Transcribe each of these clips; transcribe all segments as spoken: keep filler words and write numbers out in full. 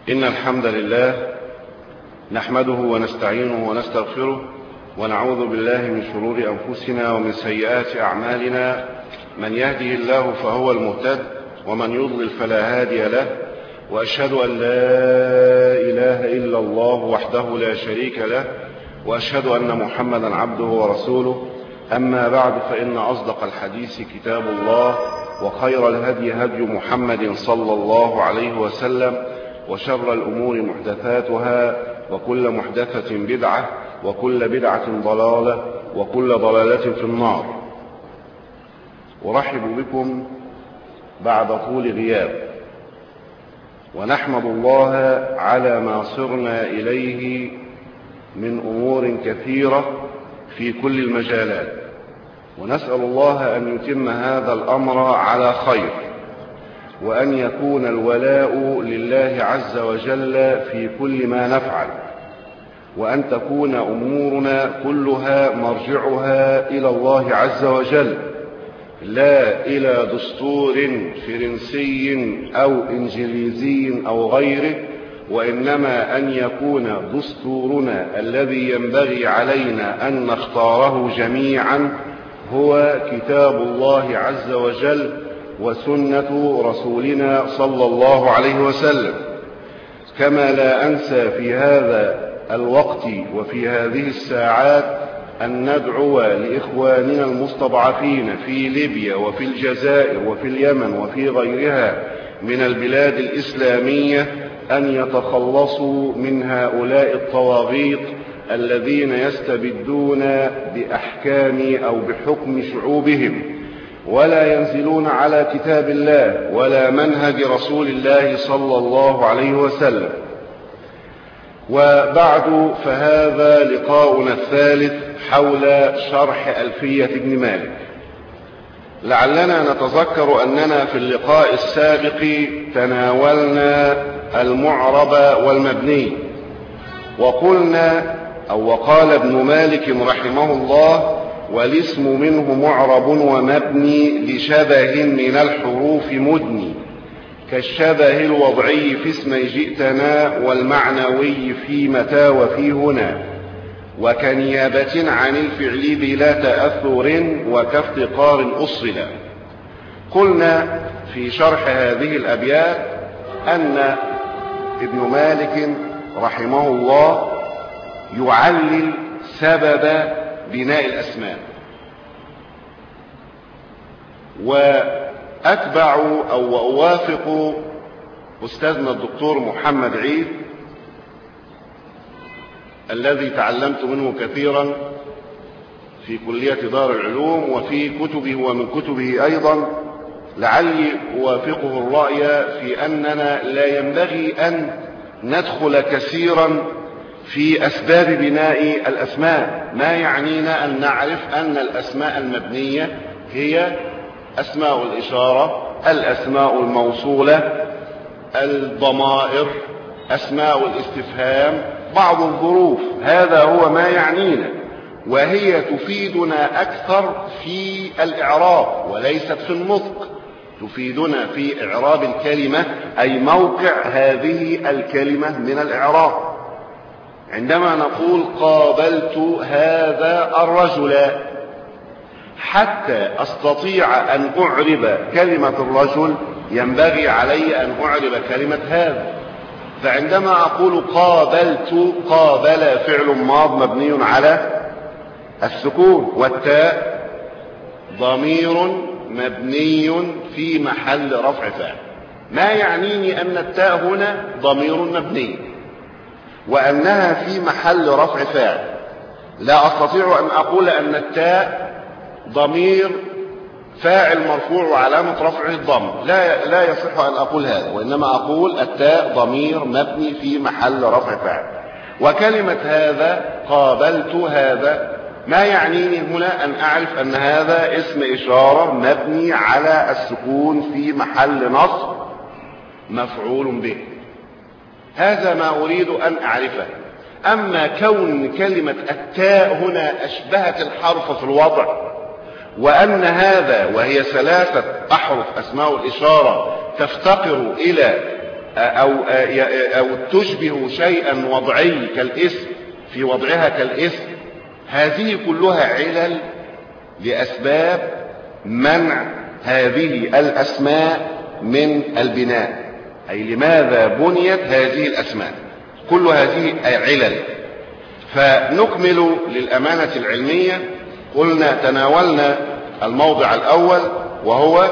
إن الحمد لله نحمده ونستعينه ونستغفره ونعوذ بالله من شرور أنفسنا ومن سيئات أعمالنا. من يهده الله فهو المهتد ومن يضلل فلا هادي له، وأشهد أن لا إله إلا الله وحده لا شريك له، وأشهد أن محمدا عبده ورسوله. أما بعد، فإن أصدق الحديث كتاب الله، وخير الهدي هدي محمد صلى الله عليه وسلم، وشر الأمور محدثاتها، وكل محدثة بدعة، وكل بدعة ضلالة، وكل ضلالة في النار. أرحب بكم بعد طول غياب، ونحمد الله على ما صرنا إليه من أمور كثيرة في كل المجالات، ونسأل الله أن يتم هذا الأمر على خير، وأن يكون الولاء لله عز وجل في كل ما نفعل، وأن تكون أمورنا كلها مرجعها إلى الله عز وجل، لا إلى دستور فرنسي أو إنجليزي أو غيره، وإنما أن يكون دستورنا الذي ينبغي علينا أن نختاره جميعا هو كتاب الله عز وجل وسنة رسولنا صلى الله عليه وسلم. كما لا أنسى في هذا الوقت وفي هذه الساعات أن ندعو لإخواننا المستضعفين في ليبيا وفي الجزائر وفي اليمن وفي غيرها من البلاد الإسلامية أن يتخلصوا من هؤلاء الطواغيت الذين يستبدون بأحكام أو بحكم شعوبهم، ولا ينزلون على كتاب الله ولا منهج رسول الله صلى الله عليه وسلم. وبعد، فهذا لقاؤنا الثالث حول شرح ألفية ابن مالك. لعلنا نتذكر أننا في اللقاء السابق تناولنا المعرب والمبني، وقلنا أو وقال ابن مالك رحمه الله: والاسم منه معرب ومبني لشبه من الحروف مدني، كالشبه الوضعي في اسمي جئتنا، والمعنوي في متى وفي هنا، وكنيابة عن الفعل بلا تأثر، وكافتقار أصلا. قلنا في شرح هذه الأبيات أن ابن مالك رحمه الله يعلل سبب بناء الأسماء، وأتبع أو أوافق أستاذنا الدكتور محمد عيد الذي تعلمت منه كثيرا في كلية دار العلوم وفي كتبه ومن كتبه أيضا، لعلي أوافقه الرأي في أننا لا ينبغي أن ندخل كثيرا في أسباب بناء الأسماء. ما يعنينا أن نعرف أن الأسماء المبنية هي أسماء الإشارة، الأسماء الموصولة، الضمائر، أسماء الاستفهام، بعض الظروف. هذا هو ما يعنينا، وهي تفيدنا أكثر في الإعراب وليست في النطق. تفيدنا في إعراب الكلمة، أي موقع هذه الكلمة من الإعراب. عندما نقول قابلت هذا الرجل، حتى أستطيع أن أعرب كلمة الرجل ينبغي علي أن أعرب كلمة هذا. فعندما أقول قابلت، قابل فعل ماض مبني على السكون، والتاء ضمير مبني في محل رفع فاعل. ما يعنيني أن التاء هنا ضمير مبني وأنها في محل رفع فاعل. لا أستطيع أن أقول أن التاء ضمير فاعل مرفوع وعلامة رفعه الضم، لا لا يصح أن أقول هذا، وإنما أقول التاء ضمير مبني في محل رفع فاعل. وكلمة هذا، قابلت هذا، ما يعنيني هنا أن أعرف أن هذا اسم إشارة مبني على السكون في محل نصب مفعول به. هذا ما أريد أن أعرفه. أما كون كلمة التاء هنا أشبهت الحرف في الوضع، وأن هذا وهي ثلاثة أحرف أسماء الإشارة تفتقر إلى أو, أو تشبه شيئا وضعي كالاسم في وضعها كالاسم، هذه كلها علل لأسباب منع هذه الأسماء من البناء. أي لماذا بنيت هذه الأسماء؟ كل هذه علل. فنكمل للأمانة العلمية. قلنا تناولنا الموضع الأول وهو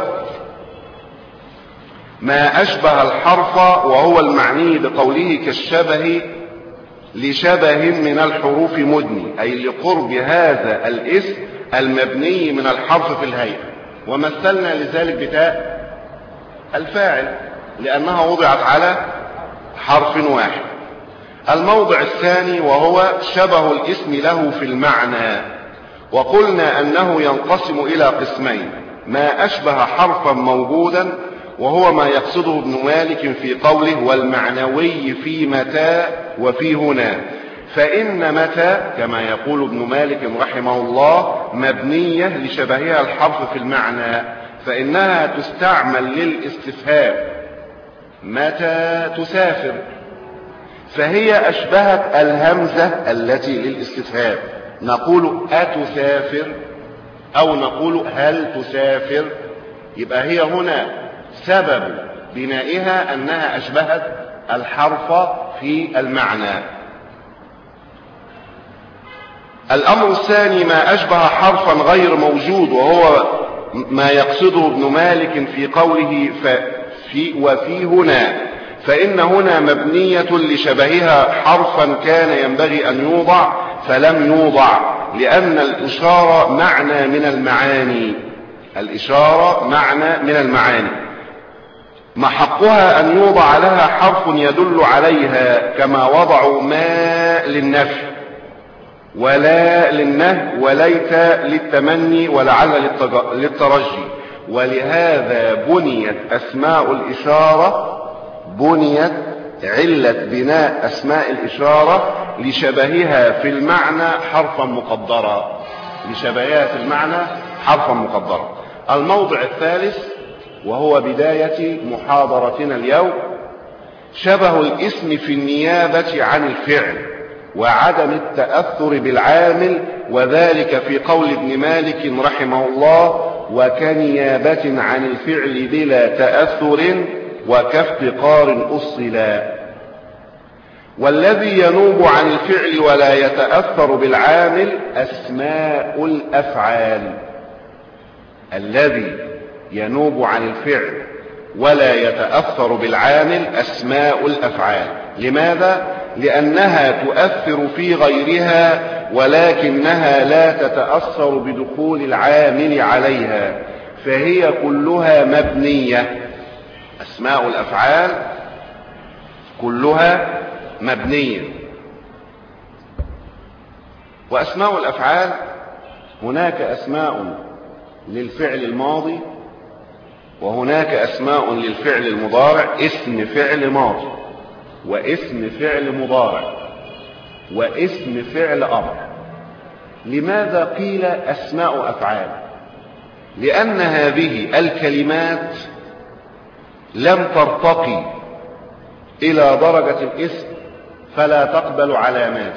ما أشبه الحرف، وهو المعني بقوله كالشبه لشبه من الحروف مدني، أي لقرب هذا الاسم المبني من الحرف في الهيئة. ومثلنا لذلك بتاء الفاعل لأنها وضعت على حرف واحد. الموضع الثاني وهو شبه الاسم له في المعنى، وقلنا أنه ينقسم إلى قسمين: ما أشبه حرفا موجودا وهو ما يقصده ابن مالك في قوله والمعنوي في متى وفي هنا. فإن متى كما يقول ابن مالك رحمه الله مبنية لشبهها الحرف في المعنى، فإنها تستعمل للاستفهام: متى تسافر؟ فهي أشبهت الهمزة التي للاستفهام، نقول أتسافر أو نقول هل تسافر. يبقى هي هنا سبب بنائها أنها أشبهت الحرف في المعنى. الأمر الثاني ما أشبه حرفا غير موجود، وهو ما يقصده ابن مالك في قوله في وفي هنا. فإن هنا مبنية لشبهها حرفا كان ينبغي أن يوضع فلم يوضع، لأن الإشارة معنى من المعاني. الإشارة معنى من المعاني محقها أن يوضع لها حرف يدل عليها، كما وضعوا ما للنفي ولا للنهي وليت للتمني ولعل للترجي. ولهذا بنيت أسماء الإشارة بنيت علة بناء أسماء الإشارة لشبهها في المعنى حرفا مقدرا لشبهها في المعنى حرفا مقدرا. الموضع الثالث وهو بداية محاضرتنا اليوم: شبه الاسم في النيابة عن الفعل وعدم التأثر بالعامل، وذلك في قول ابن مالك رحمه الله: وكنيابة عن الفعل بلا تأثر وكافتقار أصلا. والذي ينوب عن الفعل ولا يتأثر بالعامل أسماء الأفعال. الذي ينوب عن الفعل ولا يتأثر بالعامل أسماء الأفعال. لماذا؟ لأنها تؤثر في غيرها ولكنها لا تتأثر بدخول العامل عليها، فهي كلها مبنية. أسماء الأفعال كلها مبنية. وأسماء الأفعال هناك أسماء للفعل الماضي وهناك أسماء للفعل المضارع: اسم فعل ماضي واسم فعل مضارع واسم فعل أمر. لماذا قيل أسماء أفعال؟ لأن هذه الكلمات لم ترتقي إلى درجة الاسم فلا تقبل علامات،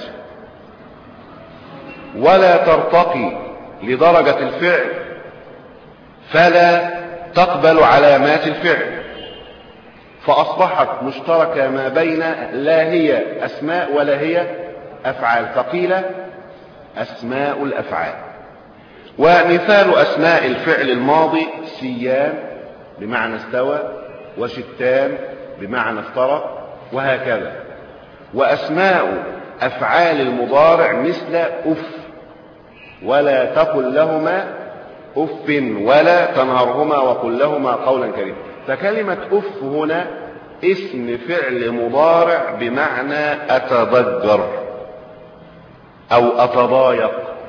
ولا ترتقي لدرجة الفعل فلا تقبل علامات الفعل، فأصبحت مشتركة ما بين لا هي أسماء ولا هي أفعال، فقيل أسماء الأفعال. ومثال أسماء الفعل الماضي: سيان بمعنى استوى، وشتان بمعنى افترق، وهكذا. وأسماء أفعال المضارع مثل أف، ولا تقل لهما أف ولا تنهرهما وقل لهما قولا كريما. فكلمة أف هنا اسم فعل مضارع بمعنى أتضجر أو أتضايق.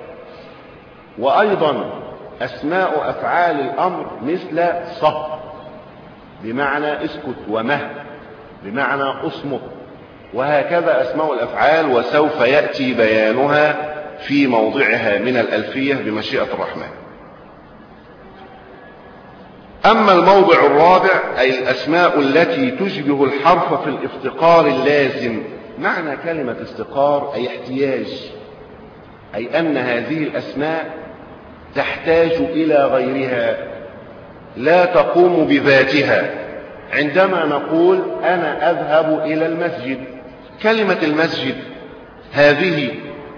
وأيضا أسماء أفعال الأمر مثل صه بمعنى اسكت، ومه بمعنى اصمت، وهكذا أسماء الأفعال، وسوف يأتي بيانها في موضعها من الألفية بمشيئة الرحمن. أما الموضع الرابع أي الأسماء التي تشبه الحرف في الافتقار اللازم. معنى كلمة افتقار أي احتياج، أي أن هذه الأسماء تحتاج إلى غيرها، لا تقوم بذاتها. عندما نقول أنا أذهب إلى المسجد، كلمة المسجد هذه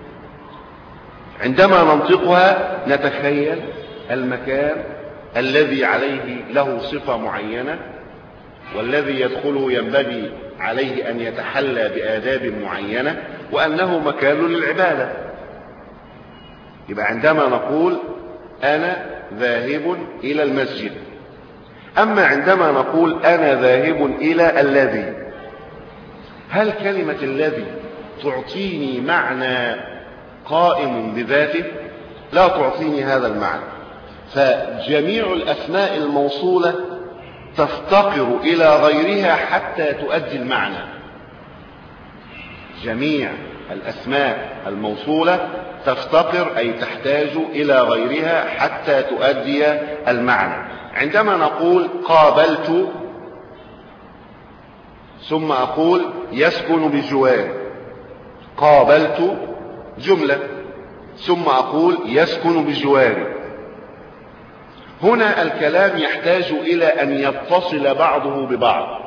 عندما ننطقها نتخيل المكان الذي عليه له صفة معينة، والذي يدخله ينبغي عليه أن يتحلى بآداب معينة، وأنه مكان للعبادة. يبقى عندما نقول أنا ذاهب إلى المسجد. أما عندما نقول أنا ذاهب إلى الذي، هل كلمة الذي تعطيني معنى قائم بذاته؟ لا تعطيني هذا المعنى. فجميع الأسماء الموصولة تفتقر إلى غيرها حتى تؤدي المعنى. جميع الأسماء الموصولة تفتقر أي تحتاج إلى غيرها حتى تؤدي المعنى. عندما نقول قابلت ثم أقول يسكن بجواري، قابلت جملة ثم أقول يسكن بجواري، هنا الكلام يحتاج إلى أن يتصل بعضه ببعض،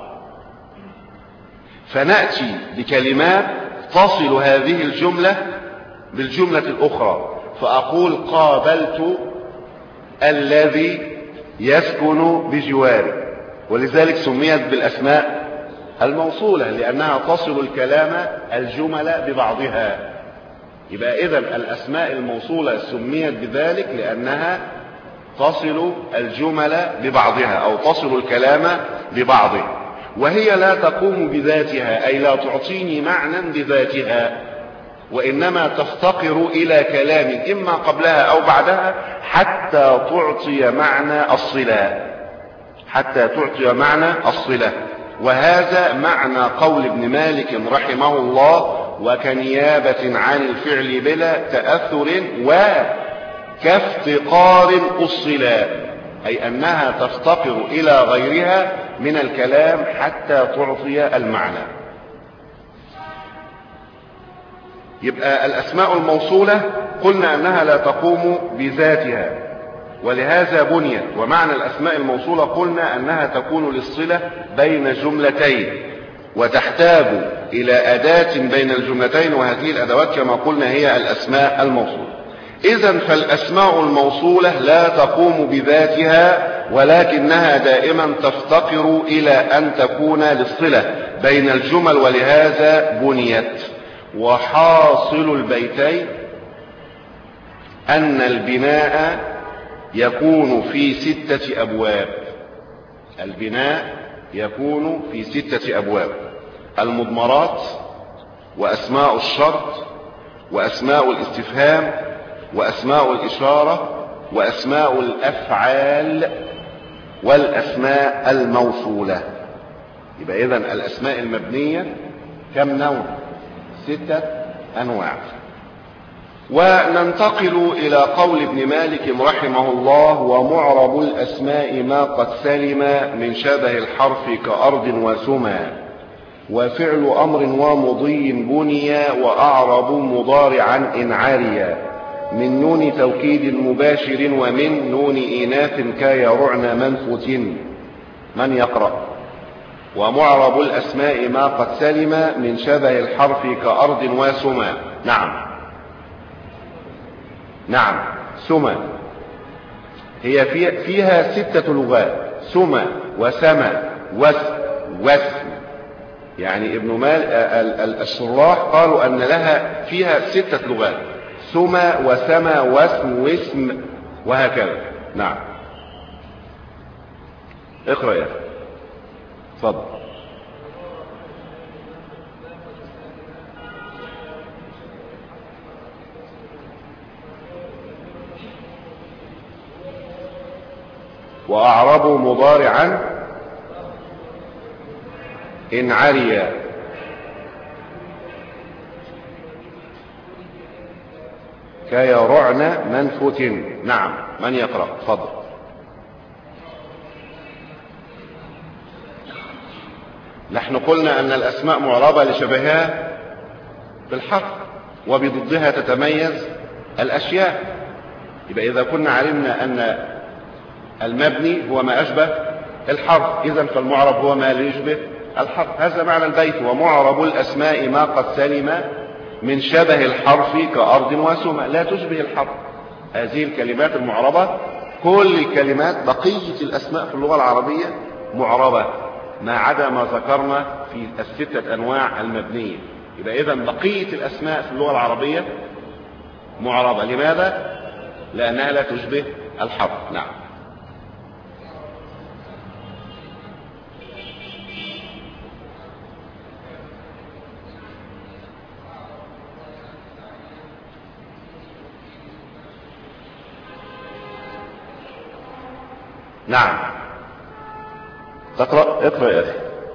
فنأتي بكلمات تصل هذه الجملة بالجملة الأخرى، فأقول قابلت الذي يسكن بجواري، ولذلك سميت بالأسماء الموصولة لأنها تصل الكلام الجمل ببعضها. يبقى إذن الأسماء الموصولة سميت بذلك لأنها تصل الجمل ببعضها أو تصل الكلام ببعضه، وهي لا تقوم بذاتها أي لا تعطيني معنى بذاتها، وإنما تفتقر إلى كلام إما قبلها أو بعدها حتى تعطي معنى الصلة، حتى تعطي معنى الصلة. وهذا معنى قول ابن مالك رحمه الله: وكنيابة عن الفعل بلا تأثر وكافتقار الصلة، أي أنها تفتقر إلى غيرها من الكلام حتى تعطي المعنى. يبقى الأسماء الموصولة قلنا أنها لا تقوم بذاتها ولهذا بنيت، ومعنى الأسماء الموصولة قلنا أنها تكون للصلة بين جملتين وتحتاج إلى أداة بين الجملتين، وهذه الأدوات كما قلنا هي الأسماء الموصولة. إذن فالأسماء الموصولة لا تقوم بذاتها ولكنها دائما تفتقر إلى أن تكون للصلة بين الجمل، ولهذا بنيت. وحاصل البيتين أن البناء يكون في ستة أبواب. البناء يكون في ستة أبواب: المضمرات، وأسماء الشرط، وأسماء الاستفهام، وأسماء الإشارة، وأسماء الأفعال، والأسماء الموصولة. يبقى إذن الأسماء المبنية كم نوع؟ ستة أنواع. وننتقل إلى قول ابن مالك رحمه الله: ومعرب الأسماء ما قد سلم من شبه الحرف كأرض وسمى، وفعل أمر ومضي بنيا، وأعرب مضارعا إن عاريا، من نون توكيد مباشر ومن نون إناث كيرعن منفوت. من يقرأ؟ ومعرب الأسماء ما قد سلم من شبه الحرف كأرض وسمى. نعم نعم سمى هي فيها ستة لغات: سمى وسمى وسم وسم. يعني ابن مال الشراح قالوا أن لها فيها ستة لغات: سمى وسمى وسم واسم وهكذا. نعم اقرأ يا أخي، اتفضل. وأعربوا مضارعا إن عريا، كيرعن منفوت. نعم من يقرأ؟ اتفضل. نحن قلنا أن الأسماء معربة لشبهها بالحرف، وبضدها تتميز الأشياء. يبقى إذا كنا علمنا أن المبني هو ما أشبه الحرف، إذن فالمعرب هو ما لا يشبه الحرف. هذا معنى البيت: ومعرب الأسماء ما قد سلم من شبه الحرف كأرض وسمى، لا تشبه الحرف. هذه الكلمات المعربة، كل الكلمات بقية الأسماء في اللغة العربية معربة ما عدا ما ذكرنا في الستة أنواع المبنية. يبقى إذن بقية الأسماء في اللغة العربية معربة. لماذا؟ لأنها لا تشبه الحرف. نعم. نعم. تقرأ؟ اقرأ يا أخي.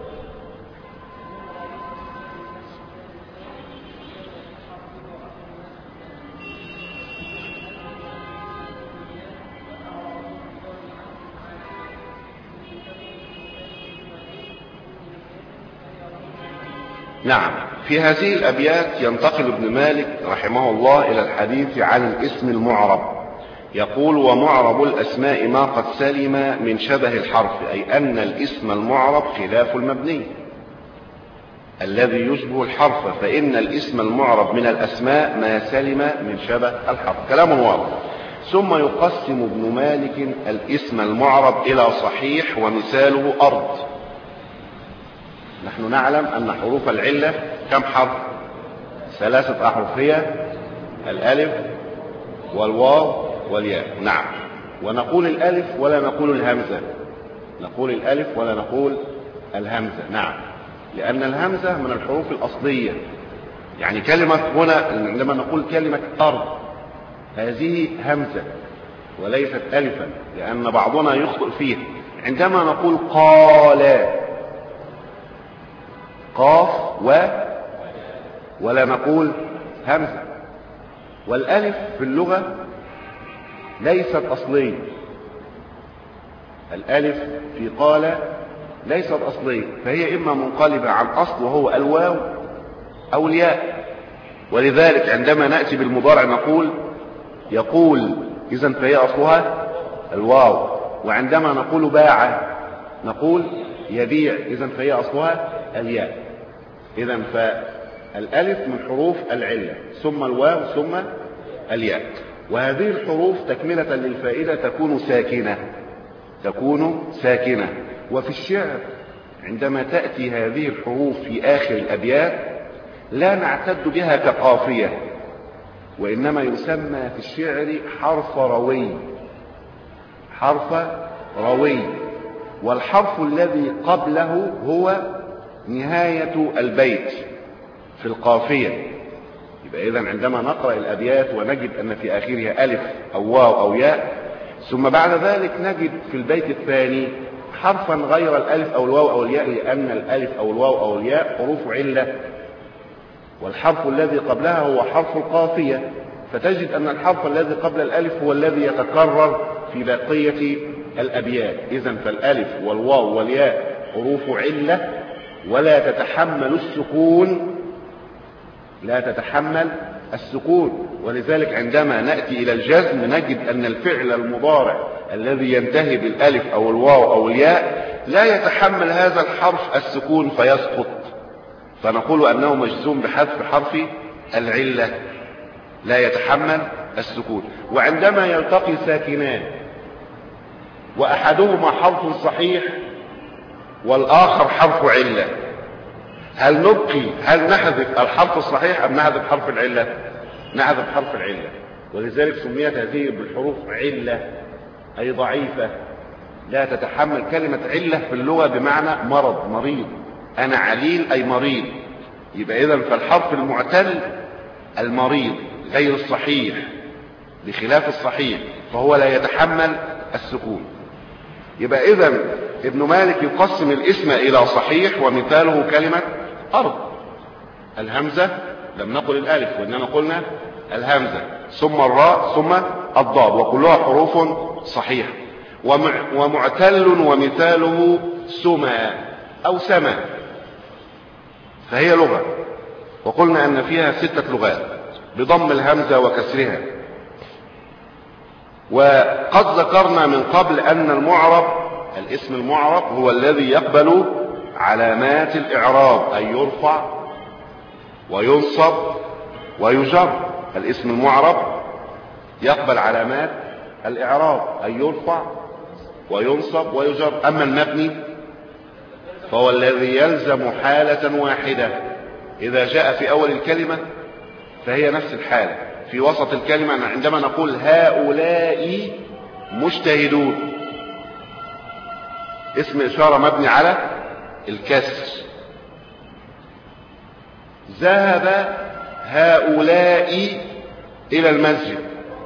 نعم. في هذه الأبيات ينتقل ابن مالك رحمه الله إلى الحديث عن الاسم المعرب. يقول: ومعرب الأسماء ما قد سلم من شبه الحرف، أي أن الاسم المعرب خلاف المبني الذي يشبه الحرف، فإن الاسم المعرب من الأسماء ما سلم من شبه الحرف. كلام واضح. ثم يقسم ابن مالك الاسم المعرب إلى صحيح ومثاله أرض. نحن نعلم أن حروف العلة كم حرف؟ ثلاثة أحرف، هي الألف والواو والياء. نعم. ونقول الألف ولا نقول الهمزة، نقول الألف ولا نقول الهمزة. نعم. لأن الهمزة من الحروف الأصلية. يعني كلمة هنا عندما نقول كلمة أرض، هذه همزة وليست ألفا، لأن بعضنا يخطئ فيها. عندما نقول قال، قاف و ولا نقول همزة. والألف في اللغة ليست أصلية. الألف في قال ليست أصلية، فهي إما منقلبة عن أصل وهو الواو أو الياء. ولذلك عندما نأتي بالمضارع نقول يقول، إذن فهي أصلها الواو. وعندما نقول باع نقول يبيع، إذن فهي أصلها الياء. إذن فالألف من حروف العلة، ثم الواو ثم الياء. وهذه الحروف تكملة للفائدة تكون ساكنة، تكون ساكنة. وفي الشعر عندما تأتي هذه الحروف في آخر الأبيات لا نعتد بها كقافية، وإنما يسمى في الشعر حرف روي، حرف روي. والحرف الذي قبله هو نهاية البيت في القافية. يبقى إذن عندما نقرأ الأبيات ونجد أن في آخرها ألف أو واو أو ياء، ثم بعد ذلك نجد في البيت الثاني حرفا غير الألف أو الواو أو الياء، لأن الألف أو الواو أو الياء حروف علة، والحرف الذي قبلها هو حرف القافية. فتجد أن الحرف الذي قبل الألف هو الذي يتكرر في بقية الأبيات. إذن فالألف والواو والياء حروف علة ولا تتحمل السكون، لا تتحمل السكون. ولذلك عندما نأتي إلى الجزم نجد أن الفعل المضارع الذي ينتهي بالألف أو الواو أو الياء لا يتحمل هذا الحرف السكون فيسقط، فنقول أنه مجزوم بحذف حرف العلة، لا يتحمل السكون. وعندما يلتقي ساكنان وأحدهما حرف صحيح والآخر حرف علة، هل نبقي هل نحذف الحرف الصحيح أم نحذف حرف العلة؟ نحذف حرف العلة. ولذلك سميت هذه بالحروف علة، أي ضعيفة لا تتحمل. كلمة علة في اللغة بمعنى مرض، مريض. أنا عليل أي مريض. يبقى إذن فالحرف المعتل المريض غير الصحيح، بخلاف الصحيح فهو لا يتحمل السكون. يبقى إذن ابن مالك يقسم الاسم إلى صحيح ومثاله كلمة أرض. الهمزة لم نقل الألف وإنما قلنا الهمزة، ثم الراء ثم الضاد، وكلها حروف صحيحة. ومعتل ومثاله سما أو سما. فهي لغة، وقلنا أن فيها ستة لغات بضم الهمزة وكسرها. وقد ذكرنا من قبل أن المعرب، الاسم المعرب هو الذي يقبل علامات الإعراب، أي يرفع وينصب ويجر. الاسم المعرب يقبل علامات الإعراب، أي يرفع وينصب ويجر. أما المبني فهو الذي يلزم حالة واحدة، إذا جاء في أول الكلمة فهي نفس الحالة، في وسط الكلمة عندما نقول هؤلاء مجتهدون، اسم إشارة مبني على الكسر. ذهب هؤلاء إلى المسجد،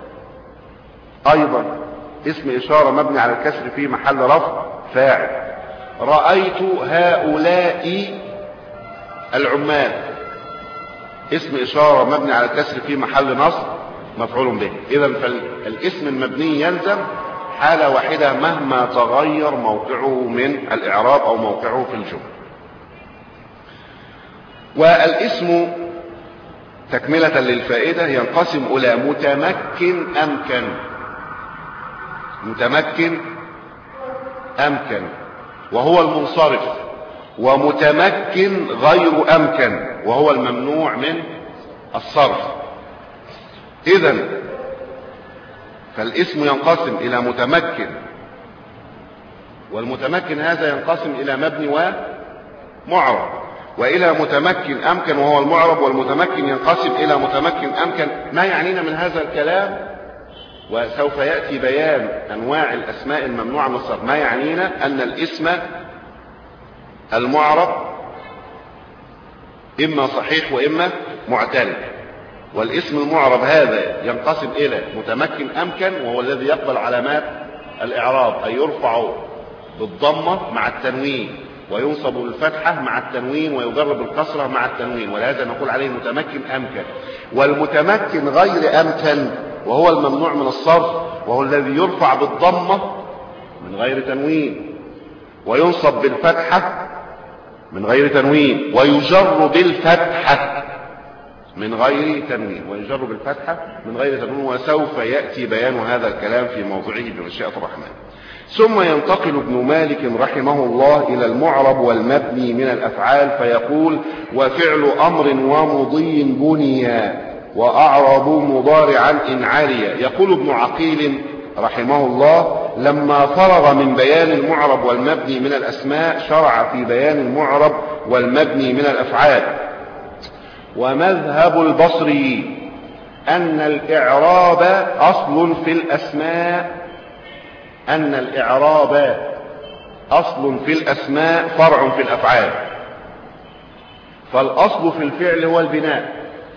أيضا اسم إشارة مبني على الكسر في محل رفع فاعل. رأيت هؤلاء العمال، اسم إشارة مبني على الكسر في محل نصب مفعول به. إذن فالاسم المبني يلزم حالة واحدة مهما تغير موقعه من الإعراب أو موقعه في الجملة. والاسم تكملة للفائدة ينقسم إلى متمكن أمكن. متمكن أمكن وهو المنصرف، ومتمكن غير أمكن وهو الممنوع من الصرف. إذن فالاسم ينقسم إلى متمكن، والمتمكن هذا ينقسم إلى مبني ومعرب، وإلى متمكن أمكن وهو المعرب، والمتمكن ينقسم إلى متمكن أمكن. ما يعنينا من هذا الكلام، وسوف يأتي بيان أنواع الأسماء الممنوعة من الصرف. ما يعنينا أن الاسم المعرب إما صحيح وإما معتل، والاسم المعرب هذا ينقسم إلى متمكن أمكن وهو الذي يقبل علامات الإعراب، أي يرفع بالضمة مع التنوين وينصب بالفتحة مع التنوين ويجر بالكسرة مع التنوين، ولهذا نقول عليه متمكن أمكن. والمتمكن غير أمكن وهو الممنوع من الصرف، وهو الذي يرفع بالضمة من غير تنوين وينصب بالفتحة من غير تنوين ويجر بالفتحة من غير تنوين ويجر بالفتحة من غير تنوين، وسوف يأتي بيان هذا الكلام في موضعه بمشيئة الرحمن. ثم ينتقل ابن مالك رحمه الله إلى المعرب والمبني من الأفعال فيقول: وفعل أمر ومضي بنيا وأعرب مضارعا إن عليا. يقول ابن عقيل رحمه الله: لما فرغ من بيان المعرب والمبني من الأسماء شرع في بيان المعرب والمبني من الأفعال. ومذهب البصري أن الإعراب أصل في الأسماء أن الإعراب أصل في الأسماء فرع في الأفعال. فالأصل في الفعل هو البناء،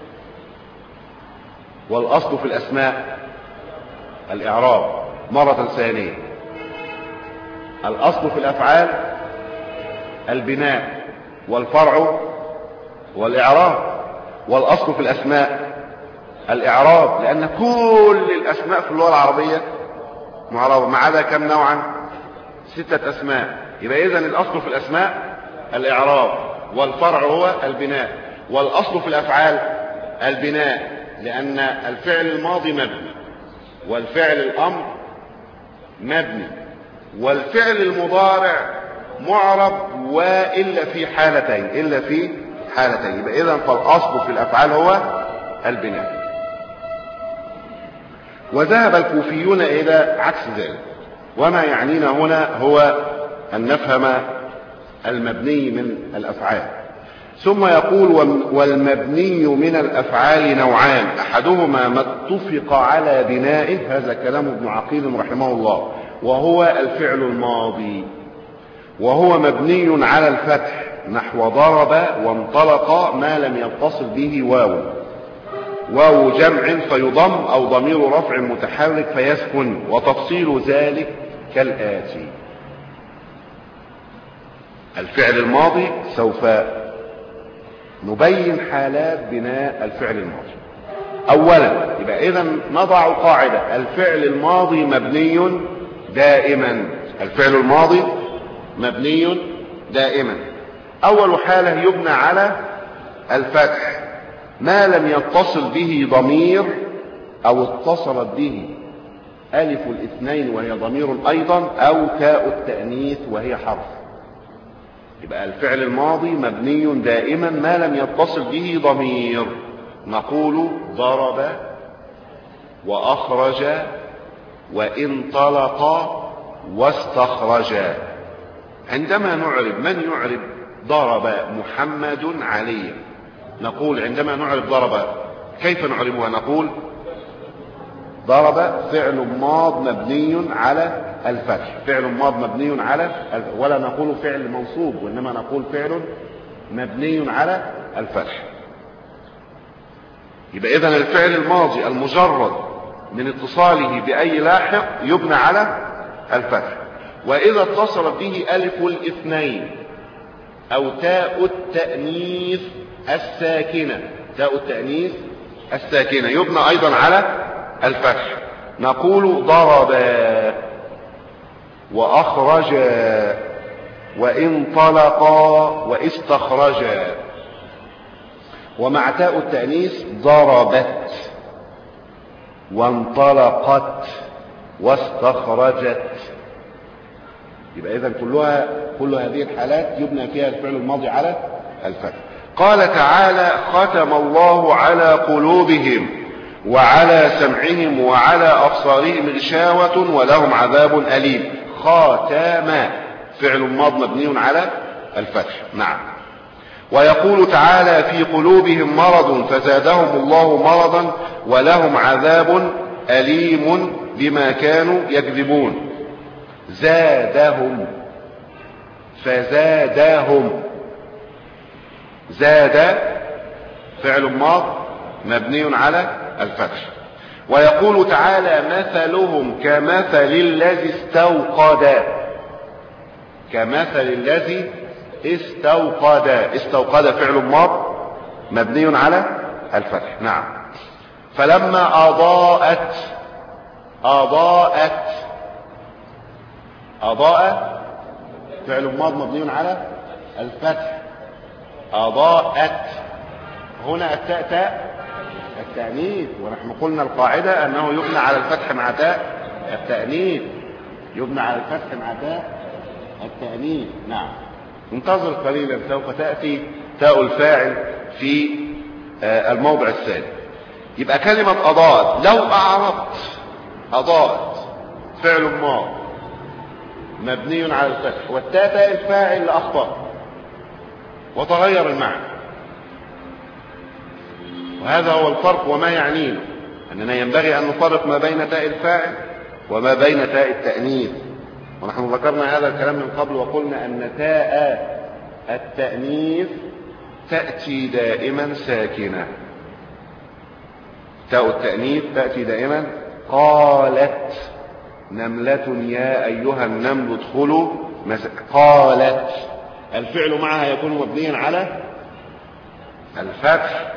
والأصل في الأسماء الإعراب. مرة ثانية، الأصل في الأفعال البناء والفرع والإعراب، والأصل في الأسماء الإعراب، لأن كل الأسماء في اللغة العربية معربة ما عدا كم نوعا؟ ستة أسماء. يبقى إذن الأصل في الأسماء الإعراب، والفرع هو البناء، والأصل في الأفعال البناء، لأن الفعل الماضي مبني، والفعل الأمر مبني، والفعل المضارع معرب، وإلا في حالتين إلا في حالتين يبقى إذن فالأصل في الأفعال هو البناء. وذهب الكوفيون إلى عكس ذلك. وما يعنينا هنا هو أن نفهم المبني من الأفعال. ثم يقول: والمبني من الأفعال نوعان، أحدهما ما اتفق على بنائه، هذا كلام ابن عقيل رحمه الله، وهو الفعل الماضي، وهو مبني على الفتح نحو ضرب وانطلق ما لم يتصل به واو، واو جمع فيضم أو ضمير رفع متحرك فيسكن. وتفصيل ذلك كالآتي: الفعل الماضي سوف نبين حالات بناء الفعل الماضي. أولا يبقى إذن نضع قاعدة: الفعل الماضي مبني دائما. الفعل الماضي مبني دائما. أول حالة يبنى على الفتح ما لم يتصل به ضمير أو اتصلت به ألف الاثنين وهي ضمير أيضا، أو تاء التأنيث وهي حرف. يبقى الفعل الماضي مبني دائما ما لم يتصل به ضمير. نقول ضرب وأخرج وانطلق واستخرج. عندما نعرب، من يعرب ضرب محمد عليا؟ نقول عندما نعرب ضرب كيف نعربها؟ نقول ضرب فعل ماض مبني على الفتح، فعل ماض مبني على، ولا نقول فعل منصوب، وإنما نقول فعل مبني على الفتح. يبقى إذن الفعل الماضي المجرد من اتصاله بأي لاحق يبنى على الفتح. وإذا اتصل به ألف الاثنين أو تاء التأنيث الساكنة، تاء التأنيث الساكنة يبنى أيضا على الفتح. نقول ضرب وأخرج وانطلق واستخرج. ومع تاء التأنيث ضربت وانطلقت واستخرجت. يبقى إذن كلها كل هذه الحالات يبنى فيها الفعل الماضي على الفتح. قال تعالى: ختم الله على قلوبهم وعلى سمعهم وعلى أبصارهم غشاوة ولهم عذاب أليم. خاتم فعل ماض مبني على الفتح. نعم. ويقول تعالى: في قلوبهم مرض فزادهم الله مرضا ولهم عذاب أليم بما كانوا يكذبون. زادهم فزادهم. زاد فعل ماض مبني على الفتح. ويقول تعالى: مثلهم كمثل الذي استوقد. كمثل الذي استوقد. استوقد فعل ماض مبني على الفتح. نعم. فلما أضاءت. أضاءت. أضاء فعل ماض مبني على الفتح. أضاءت. هنا التاء تاء التأنيث، ونحن قلنا القاعدة أنه يبنى على الفتح مع تاء التأنيث. يبنى على الفتح مع تاء التأنيث. نعم. انتظر قليلا سوف تأتي تاء الفاعل في الموضع الثاني. يبقى كلمة أضاءت لو أعربت أضاءت فعل ماض مبني على الفتح والتاء تاء الفاعل لأخطأ وتغير المعنى. وهذا هو الفرق وما يعنينا، أننا ينبغي أن نفرق ما بين تاء الفاعل وما بين تاء التأنيث. ونحن ذكرنا هذا الكلام من قبل وقلنا أن تاء التأنيث تأتي دائما ساكنة. تاء التأنيث تأتي دائما. قالت نملة يا أيها النمل ادخلوا. قالت الفعل معها يكون مبنيا على الفتح،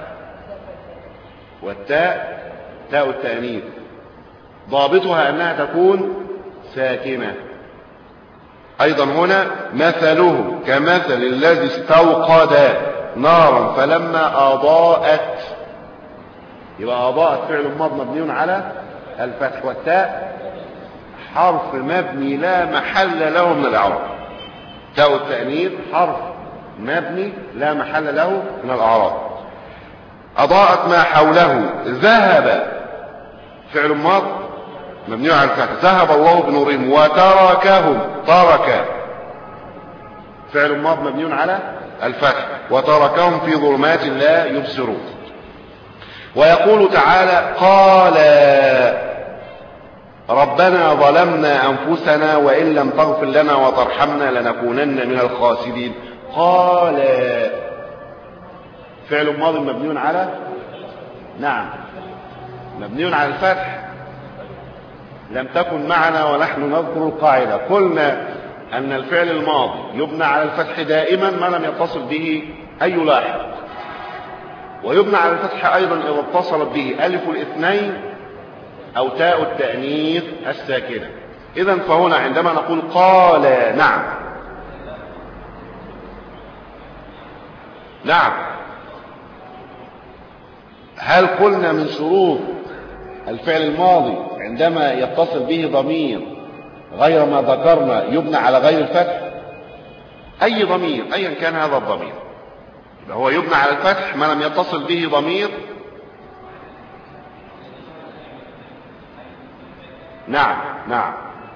والتاء تاء التأنيث ضابطها أنها تكون ساكنة. أيضا هنا مثله كمثل الذي استوقد نارا فلما أضاءت. يبقى أضاءت فعل ماض مبني على الفتح، والتاء حرف مبني لا محل له من الإعراب. تاء التأنيث حرف مبني لا محل له من الإعراب. أضاءت ما حوله. ذهب فعل ماض مبني على الفتح. ذهب الله بنورهم. وتركهم. ترك فعل ماض مبني على الفتح. وتركهم في ظلمات لا يبصرون. ويقول تعالى: قال ربنا ظلمنا أنفسنا وإن لم تغفر لنا وترحمنا لنكونن من الخاسرين. قال فعل ماض مبني على نعم مبني على الفتح. لم تكن معنا ونحن نذكر القاعدة. قلنا أن الفعل الماضي يبنى على الفتح دائما ما لم يتصل به أي لاحق، ويبنى على الفتح أيضا إذا اتصلت به ألف الاثنين أو تاء التأنيث الساكنة. إذن فهنا عندما نقول قال نعم نعم هل قلنا من شروط الفعل الماضي عندما يتصل به ضمير غير ما ذكرنا يبنى على غير الفتح؟ أي ضمير أيا كان هذا الضمير هو يبنى على الفتح ما لم يتصل به ضمير. نعم نعم.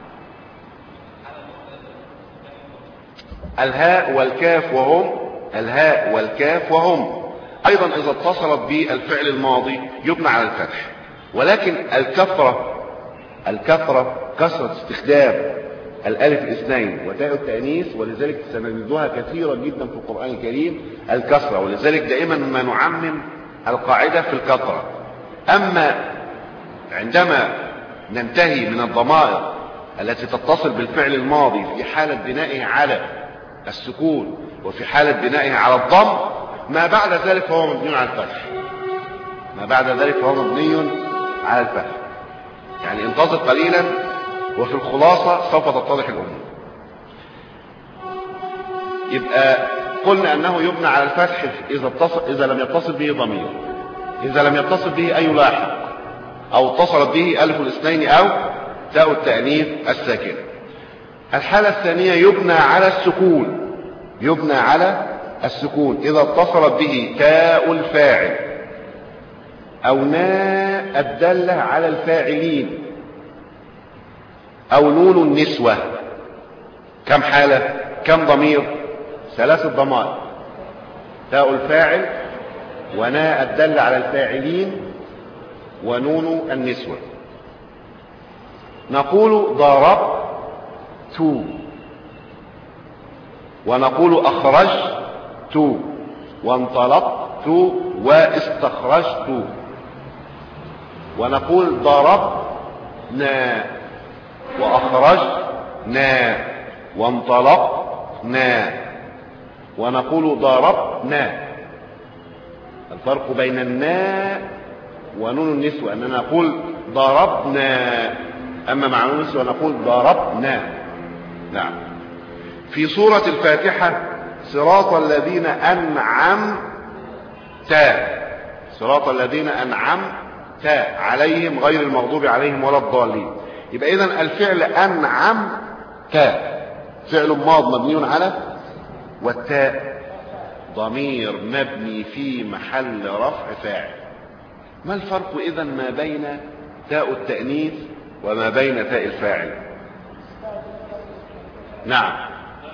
الهاء والكاف وهم الهاء والكاف وهم أيضا إذا اتصلت بالفعل الماضي يبنى على الفتح، ولكن الكثرة الكثرة كثرة استخدام الألف الاثنين وتاء التأنيث، ولذلك سنجدها كثيرا جدا في القرآن الكريم الكثرة، ولذلك دائما ما نعمم القاعدة في الكثرة. أما عندما ننتهي من الضمائر التي تتصل بالفعل الماضي في حالة بنائه على السكون وفي حالة بنائه على الضم، ما بعد ذلك فهو مبني على الفتح ما بعد ذلك فهو مبني على الفتح. يعني انتظر قليلا وفي الخلاصة سوف تتضح الأمور. يبقى قلنا أنه يبنى على الفتح إذا, اتصل إذا لم يتصل به ضمير، إذا لم يتصل به أي لاحق، أو اتصلت به ألف الاثنين أو تاء التأنيث الساكنة. الحالة الثانية يبنى على السكون يبنى على السكون إذا اتصلت به تاء الفاعل أو ناء الدالة على الفاعلين أو نون النسوة. كم حالة؟ كم ضمير؟ ثلاثة ضمائر: تاء الفاعل وناء الدالة على الفاعلين ونون النسوة. نقول ضربت ونقول أخرجت وانطلقت واستخرجت، ونقول ضربنا وأخرجنا وانطلقنا، ونقول ضربنا. الفرق بين الناء ونون النسوة أننا نقول ضربنا، أما مع نون النسوة نقول ضربنا. نعم. في سورة الفاتحة صراط الذين أنعمت صراط الذين أنعمت عليهم غير المغضوب عليهم ولا الضالين. يبقى إذن الفعل أنعمت فعل ماض مبني على، والتاء ضمير مبني في محل رفع فاعل. ما الفرق إذن ما بين تاء التأنيث وما بين تاء الفاعل؟ نعم.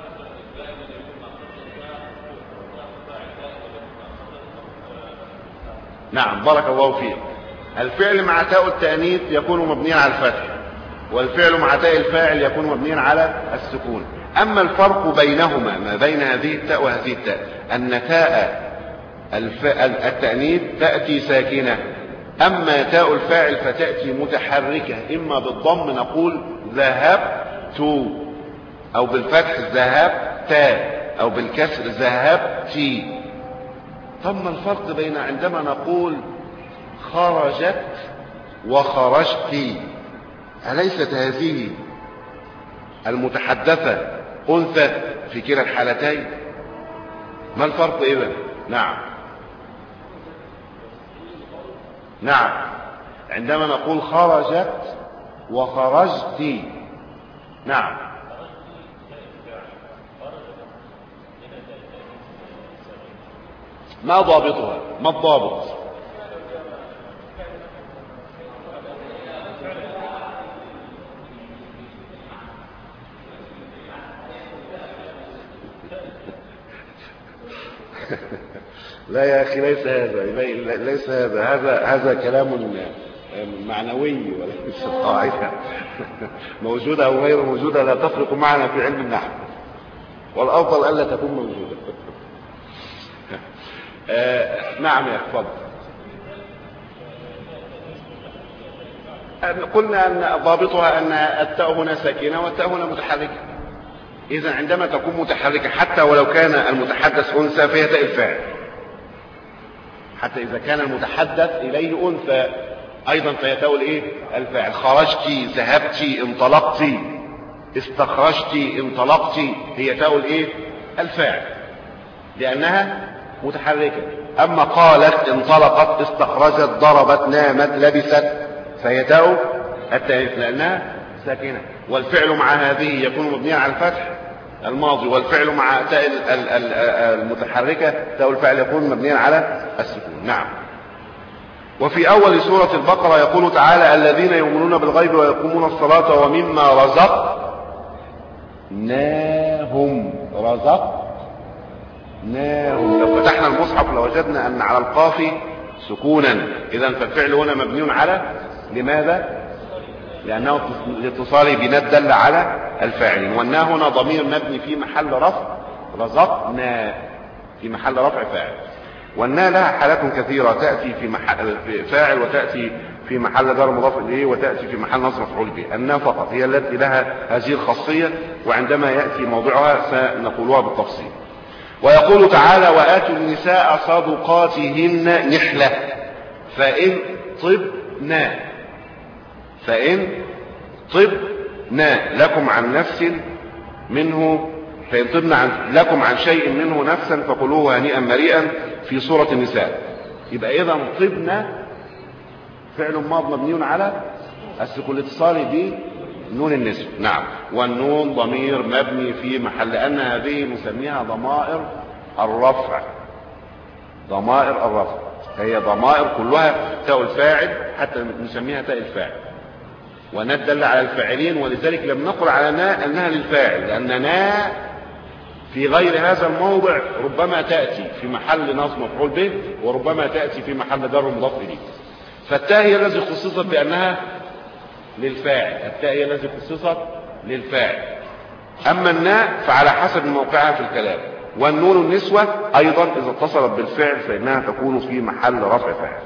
نعم بارك الله فيك. الفعل مع تاء التأنيث يكون مبنيا على الفتح، والفعل مع تاء الفاعل يكون مبنيا على السكون. أما الفرق بينهما ما بين هذه التاء وهذه التاء أن تاء التأنيث تأتي ساكنة، أما تاء الفاعل فتأتي متحركة، إما بالضم نقول ذهبت، أو بالفتح ذهبت، أو بالكسر ذهبتِ. ثم الفرق بين عندما نقول خرجت وخرجت، أليست هذه المتحدثة أنثى في كلا الحالتين؟ ما الفرق إذن؟ نعم نعم. عندما نقول خرجت وخرجت، نعم، ما ضابطها؟ ما الضابط؟ لا يا أخي ليس هذا ليس هذا هذا هذا كلام معنوي وليس قاعدة موجودة أو غير موجودة لا تفرق معنا في علم النحو، والأفضل ألا تكون موجودة. آه نعم يا أخي اتفضل. قلنا أن ضابطها أن التاء هنا ساكنة والتاء هنا متحركة. إذا عندما تكون متحركة حتى ولو كان المتحدث أنثى فهي تاء الفاعل، حتى إذا كان المتحدث إليه أنثى أيضا فهي تاء الإيه؟ الفاعل. خرجت، ذهبت، انطلقت، استخرجت، انطلقت، هي تاء الإيه؟ الفاعل، لأنها متحركة. أما قالت، انطلقت، استخرجت، ضربت، نامت، لبست، فهي تاء التأنيث لأنها ساكنة. والفعل مع هذه يكون مبنيا على الفتح الماضي، والفعل مع تاء المتحركة تاء الفعل يكون مبنيا على السكون. نعم. وفي أول سورة البقرة يقول تعالى: الذين يؤمنون بالغيب ويقومون الصلاة ومما رزقناهم رزقناهم. لو فتحنا المصحف لوجدنا أن على القاف سكونا، إذا فالفعل هنا مبني على، لماذا؟ لأنه لاتصاله بنا دل على الفاعل، والنا هنا ضمير مبني في محل رفع، رزقنا في محل رفع فاعل. والنا لها حالات كثيرة، تأتي في محل فاعل، وتأتي في محل جر مضاف إليه، وتأتي في محل نصب مفعول به. النا فقط هي التي لها هذه الخاصية، وعندما يأتي موضعها سنقولها بالتفصيل. ويقول تعالى: وآتوا النساء صدقاتهن نحلة فإن طبنا فإن طبنا لكم عن نفس منه فإن طبنا عن لكم عن شيء منه نفسا فكلوه هنيئا مريئا في سورة النساء. يبقى إذا طبنا فعل ماض مبني على السكون الاتصالي بنون النسوة. نعم. والنون ضمير مبني في محل، لأن هذه نسميها ضمائر الرفع. ضمائر الرفع هي ضمائر كلها تاء الفاعل، حتى نسميها تاء الفاعل، وندل على الفاعلين، ولذلك لم نقل على نا أنها للفاعل، لأن نا في غير هذا الموضع ربما تأتي في محل نصب مفعول به، وربما تأتي في محل جر مضاف إليه. فالتاء هي التي خصصت بأنها للفاعل، التاء هي التي خصصت للفاعل. أما الناء فعلى حسب موقعها في الكلام. والنون النسوة أيضا إذا اتصلت بالفعل فإنها تكون في محل رفع فاعل.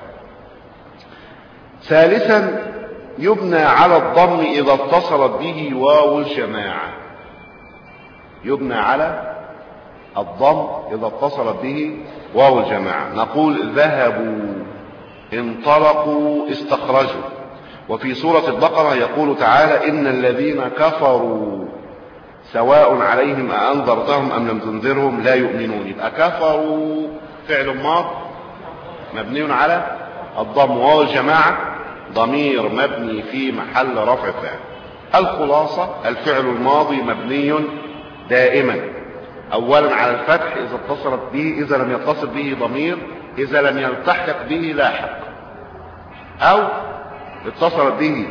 ثالثا يبنى على الضم إذا اتصلت به واو الجماعة. يبنى على الضم إذا اتصلت به واو الجماعة. نقول: ذهبوا، انطلقوا، استخرجوا. وفي سورة البقرة يقول تعالى: إن الذين كفروا سواء عليهم أأنذرتهم أم لم تنذرهم لا يؤمنون. يبقى كفروا فعل ماض مبني على الضم، واو الجماعة ضمير مبني في محل رفع فاعل. الخلاصة: الفعل الماضي مبني دائما أولا على الفتح إذا اتصلت به، إذا لم يتصل به ضمير، إذا لم يلتحق به لاحق، أو اتصلت به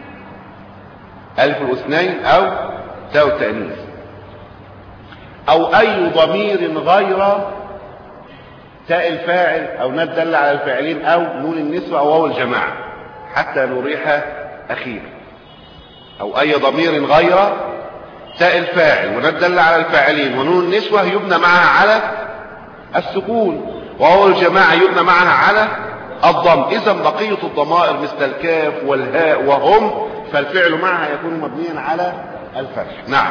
ألف الاثنين أو تاء التأنيث، أو أي ضمير غير تاء الفاعل أو ندل على الفاعلين أو نون النسوة أو واو الجماعة حتى نريح أخير. أو أي ضمير غير تاء الفاعل وندل على الفاعلين ونون النسوة يبنى معها على السكون، وواو الجماعة يبنى معها على الضم. إذا بقية الضمائر مثل الكاف والهاء وهم فالفعل معها يكون مبنيا على الفتح. نعم.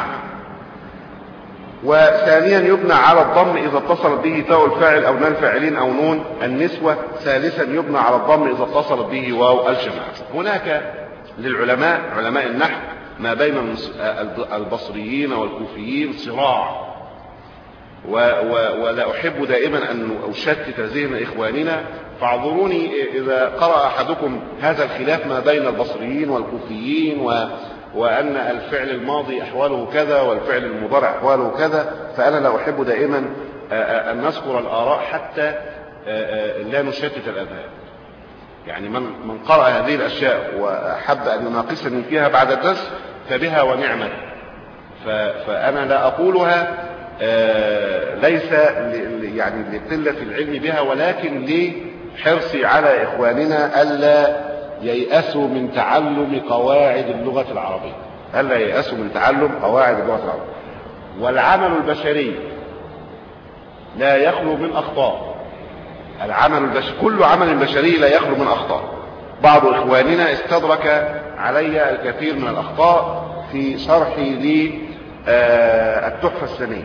وثانيا يبنى على الضم إذا اتصلت به تاء الفاعل أو نون الفاعلين أو نون النسوة. ثالثا يبنى على الضم إذا اتصلت به واو الجماعة. هناك للعلماء علماء النحو ما بين البصريين والكوفيين صراع، و و ولا أحب دائما أن أشتت ذهن إخواننا، فاعذروني إذا قرأ أحدكم هذا الخلاف ما بين البصريين والكوفيين، و وأن الفعل الماضي أحواله كذا والفعل المضارع أحواله كذا، فأنا لا أحب دائما أن نذكر الآراء حتى لا نشتت الأذهان. يعني من من قرأ هذه الأشياء وحب أن يناقشني فيها بعد الدرس فبها ونعمة، فأنا لا أقولها ليس يعني لقلة العلم بها، ولكن لحرصي على إخواننا ألا ييأسوا من تعلم قواعد اللغة العربية، ألا ييأسوا من تعلم قواعد اللغة العربية. والعمل البشري لا يخلو من أخطاء، العمل البشري كل عمل بشري لا يخلو من أخطاء. بعض إخواننا استدرك علي الكثير من الأخطاء في شرحي للتحفة السنية،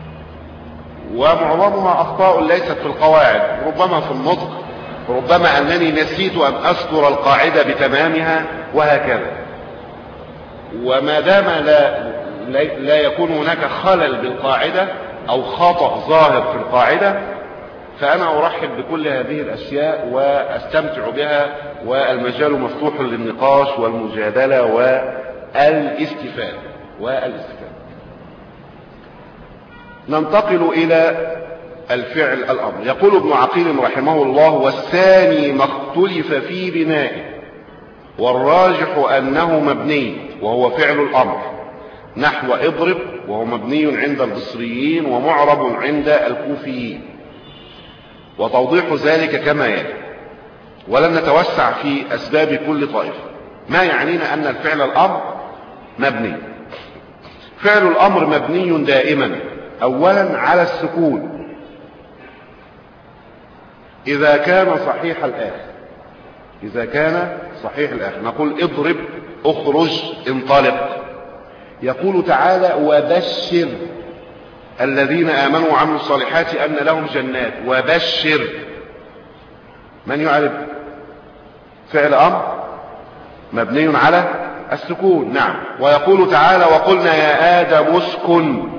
ومعظمها أخطاء ليست في القواعد، ربما في النطق، ربما أنني نسيت أن أذكر القاعدة بتمامها وهكذا. وما دام لا, لا يكون هناك خلل بالقاعدة أو خطأ ظاهر في القاعدة فأنا أرحب بكل هذه الأشياء وأستمتع بها، والمجال مفتوح للنقاش والمجادلة والاستفادة والاستفادة. ننتقل إلى الفعل الأمر. يقول ابن عقيل رحمه الله: والثاني ما اختلف في بنائه، والراجح أنه مبني وهو فعل الأمر، نحو اضرب، وهو مبني عند البصريين ومعرب عند الكوفيين. وتوضيح ذلك كما يلي، ولن نتوسع في أسباب كل طائفة. ما يعنينا أن الفعل الأمر مبني. فعل الأمر مبني دائما أولا على السكون إذا كان صحيح الآخر. إذا كان صحيح الآخر نقول اضرب، اخرج، انطلق. يقول تعالى: وبشر الذين آمنوا وعملوا الصالحات أن لهم جنات. وبشر، من يعرف؟ فعل أمر مبني على السكون. نعم. ويقول تعالى: وقلنا يا آدم اسكن،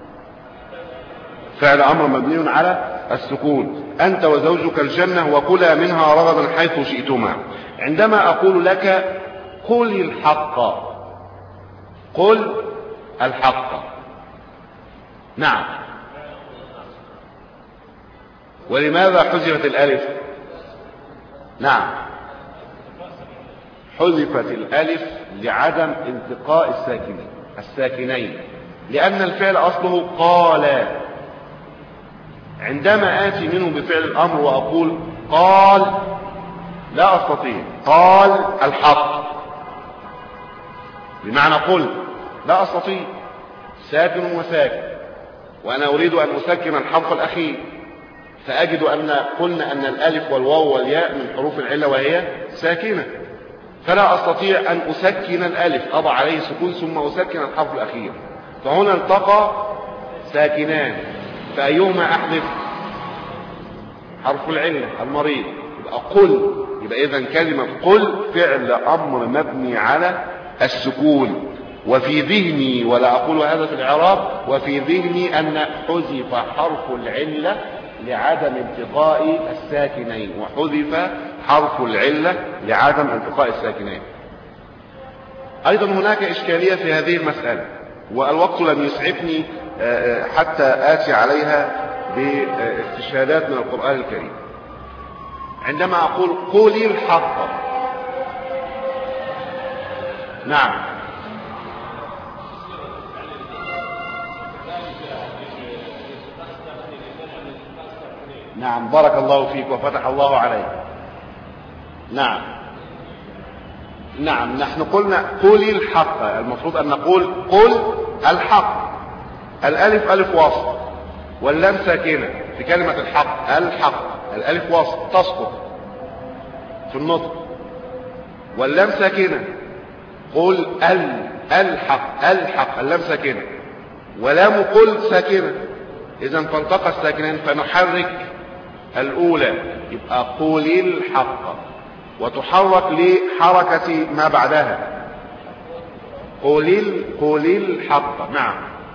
فعل أمر مبني على السكون. أنت وزوجك الجنة وكلا منها رغدا حيث شئتما. عندما أقول لك قل الحق، قل الحق، نعم. ولماذا حذفت الألف؟ نعم، حذفت الألف لعدم التقاء الساكنين الساكنين لأن الفعل أصله قال. عندما آتي منه بفعل الأمر وأقول قال، لا أستطيع. قال الحق بمعنى قل، لا أستطيع، ساكن وساكن، وأنا أريد أن أسكن الحرف الأخير، فأجد أن قلنا أن الألف والواو والياء من حروف العلة وهي ساكنة، فلا أستطيع أن أسكن الألف، أضع عليه سكون ثم أسكن الحرف الأخير. فهنا التقى ساكنان، فأيهما أحذف؟ حرف العلة المريض، يبقى قل. يبقى إذن كلمة قل فعل أمر مبني على السكون. وفي ذهني، ولا أقول هذا في الإعراب، وفي ذهني أن حذف حرف العلة لعدم التقاء الساكنين، وحذف حرف العلة لعدم التقاء الساكنين. أيضا هناك إشكالية في هذه المسألة، والوقت لم يسعفني حتى آتي عليها باستشهادات من القرآن الكريم. عندما أقول قولي الحق، نعم، نعم، بارك الله فيك وفتح الله عليك. نعم، نعم، نحن قلنا قولي الحق، المفروض أن نقول قل الحق. الألف ألف وصل، واللام ساكنة في كلمة الحق. الحق الألف وصل تسقط في النطق، واللام ساكنة. قل ال الحق الحق اللام ساكنة، ولام قل ساكنة. إذا فالتقى الساكنين فنحرك الأولى، يبقى قولي الحق، وتحرك لحركة ما بعدها. قولي قولي الحق. نعم،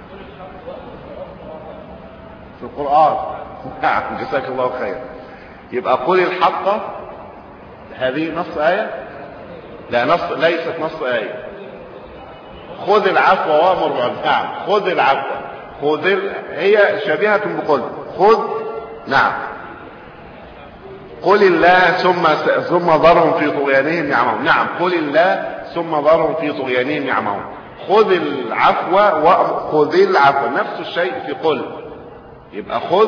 في القرآن. نعم، جزاك الله خير. يبقى قولي الحق، هذه نص آية؟ لا، نص ليست نص آية. خذ العفو وامر بالعرف. نعم، خذ العفو، خذ ال... هي شبيهة بقل خذ. نعم، قل الله ثم ثم ذرهم في طغيانهم يعمهون. نعم، قل الله ثم ذرهم في طغيانهم يعمهون. خذ العفو وخذ العفو، نفس الشيء في قل. يبقى خذ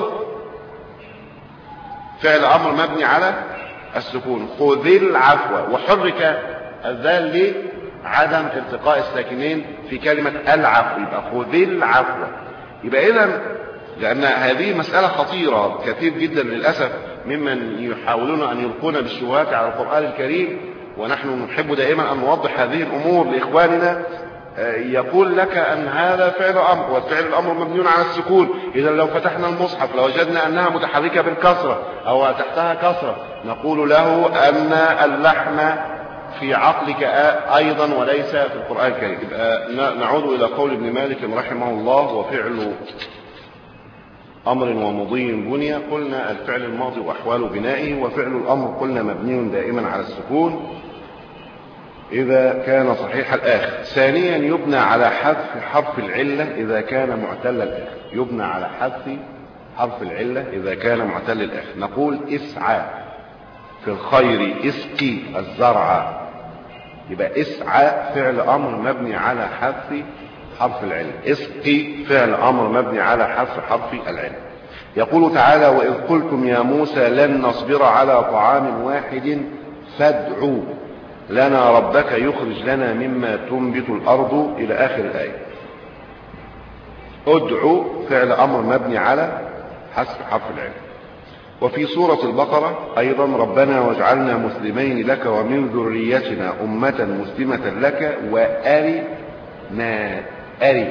فعل امر مبني على السكون، خذ العفو، وحرك الذال لعدم التقاء الساكنين في كلمة العفو، يبقى خذ العفو. يبقى إذن لأن هذه مسألة خطيرة، كثير جدا للأسف ممن يحاولون أن يلقون بالشبهات على القرآن الكريم، ونحن نحب دائما أن نوضح هذه الأمور لإخواننا. يقول لك أن هذا فعل أمر، والفعل الأمر مبني على السكون. إذا لو فتحنا المصحف لوجدنا أنها متحركة بالكسرة أو تحتها كسرة، نقول له أن اللحن في عقلك أيضا وليس في القرآن الكريم. يبقى نعود إلى قول ابن مالك رحمه الله: وفعل أمر ومضي بني، قلنا الفعل الماضي وأحوال بنائه، وفعل الأمر قلنا مبني دائما على السكون إذا كان صحيح الآخر. ثانيا يبنى على حذف حرف العلة إذا كان معتل الآخر، يبنى على حذف حرف العلة إذا كان معتل الآخر. نقول اسعى في الخير اسقي الزرع، يبقى اسعى فعل أمر مبني على حذف حرف العلة، اسقي فعل أمر مبني على حذف حرف العلة. يقول تعالى: وإذ قلتم يا موسى لن نصبر على طعام واحد فادع لنا ربك يخرج لنا مما تنبت الأرض إلى آخر الآية. ادعو فعل أمر مبني على حذف حرف العلة. وفي سورة البقرة أيضا: ربنا واجعلنا مسلمين لك ومن ذريتنا أمة مسلمة لك وأرنا أري.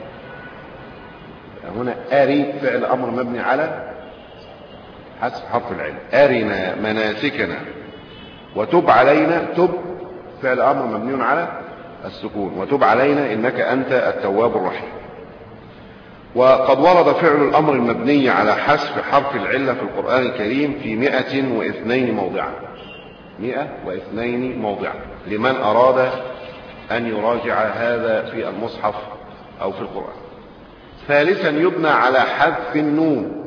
هنا أري فعل أمر مبني على حذف حرف العلة. أرنا مناسكنا. وتب علينا، تب فعل أمر مبني على السكون، وتب علينا إنك أنت التواب الرحيم. وقد ورد فعل الأمر المبني على حذف حرف العلة في القرآن الكريم في مئة واثنين موضعا، مئة واثنين موضعا، لمن أراد أن يراجع هذا في المصحف أو في القرآن. ثالثا يبنى على حذف النون،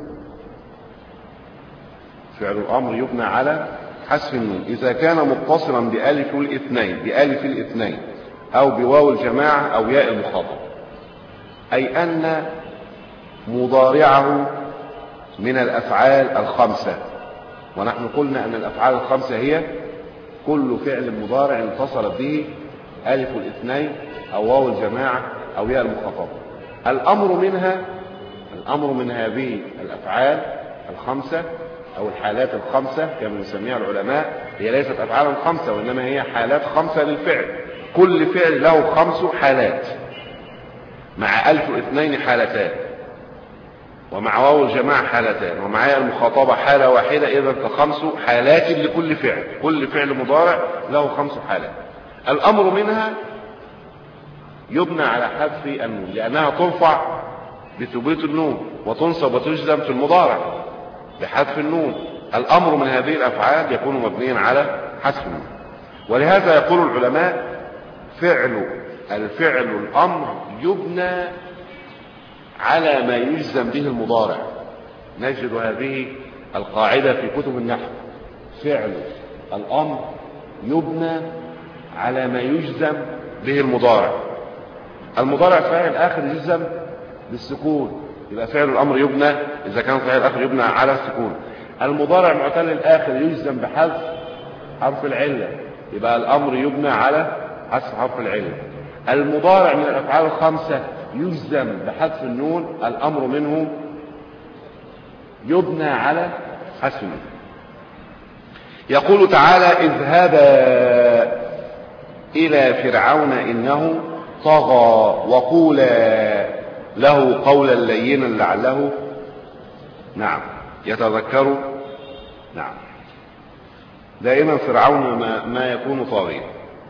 فعل الأمر يبنى على حذف النون إذا كان متصلا بألف الاثنين، بألف الاثنين أو بواو الجماعة أو ياء المخاطب، أي أن مضارعه من الأفعال الخمسة. ونحن قلنا أن الأفعال الخمسة هي كل فعل مضارع اتصلت به ألف الاثنين أو واو الجماعة أو ياء المخاطب. الأمر منها، الأمر من هذه الأفعال الخمسة أو الحالات الخمسة كما يسميها العلماء، هي ليست أفعال خمسة وإنما هي حالات خمسة للفعل. كل فعل له خمس حالات، مع ألف الاثنين حالتان، ومع واو الجماعة حالتان، ومع ياء المخاطبة حالة واحدة، إذا كخمس حالات لكل فعل. كل فعل مضارع له خمس حالات. الأمر منها يبنى على حذف النون لأنها ترفع بثبوت النون، وتنصب وتجزم في المضارع بحذف النون. الأمر من هذه الأفعال يكون مبنيا على حذف النون. ولهذا يقول العلماء: فعل الفعل الأمر يبنى على ما يجزم به المضارع. نجد هذه القاعدة في كتب النحو: فعل الأمر يبنى على ما يجزم به المضارع. المضارع فاعل آخر يجزم بالسكون، يبقى فعل الأمر يبنى إذا كان فاعل آخر يبنى على السكون. المضارع معتل الآخر يجزم بحذف حرف العلة، يبقى الأمر يبنى على حذف حرف العلة. المضارع من الأفعال الخمسة يجزم بحذف النون، الأمر منه يبنى على حذف النون. يقول تعالى: اذهبا إلى فرعون إنه طغى وقولا له قولا لينا لعله نعم يتذكر. نعم، دائما فرعون ما, ما يكون طاغيا.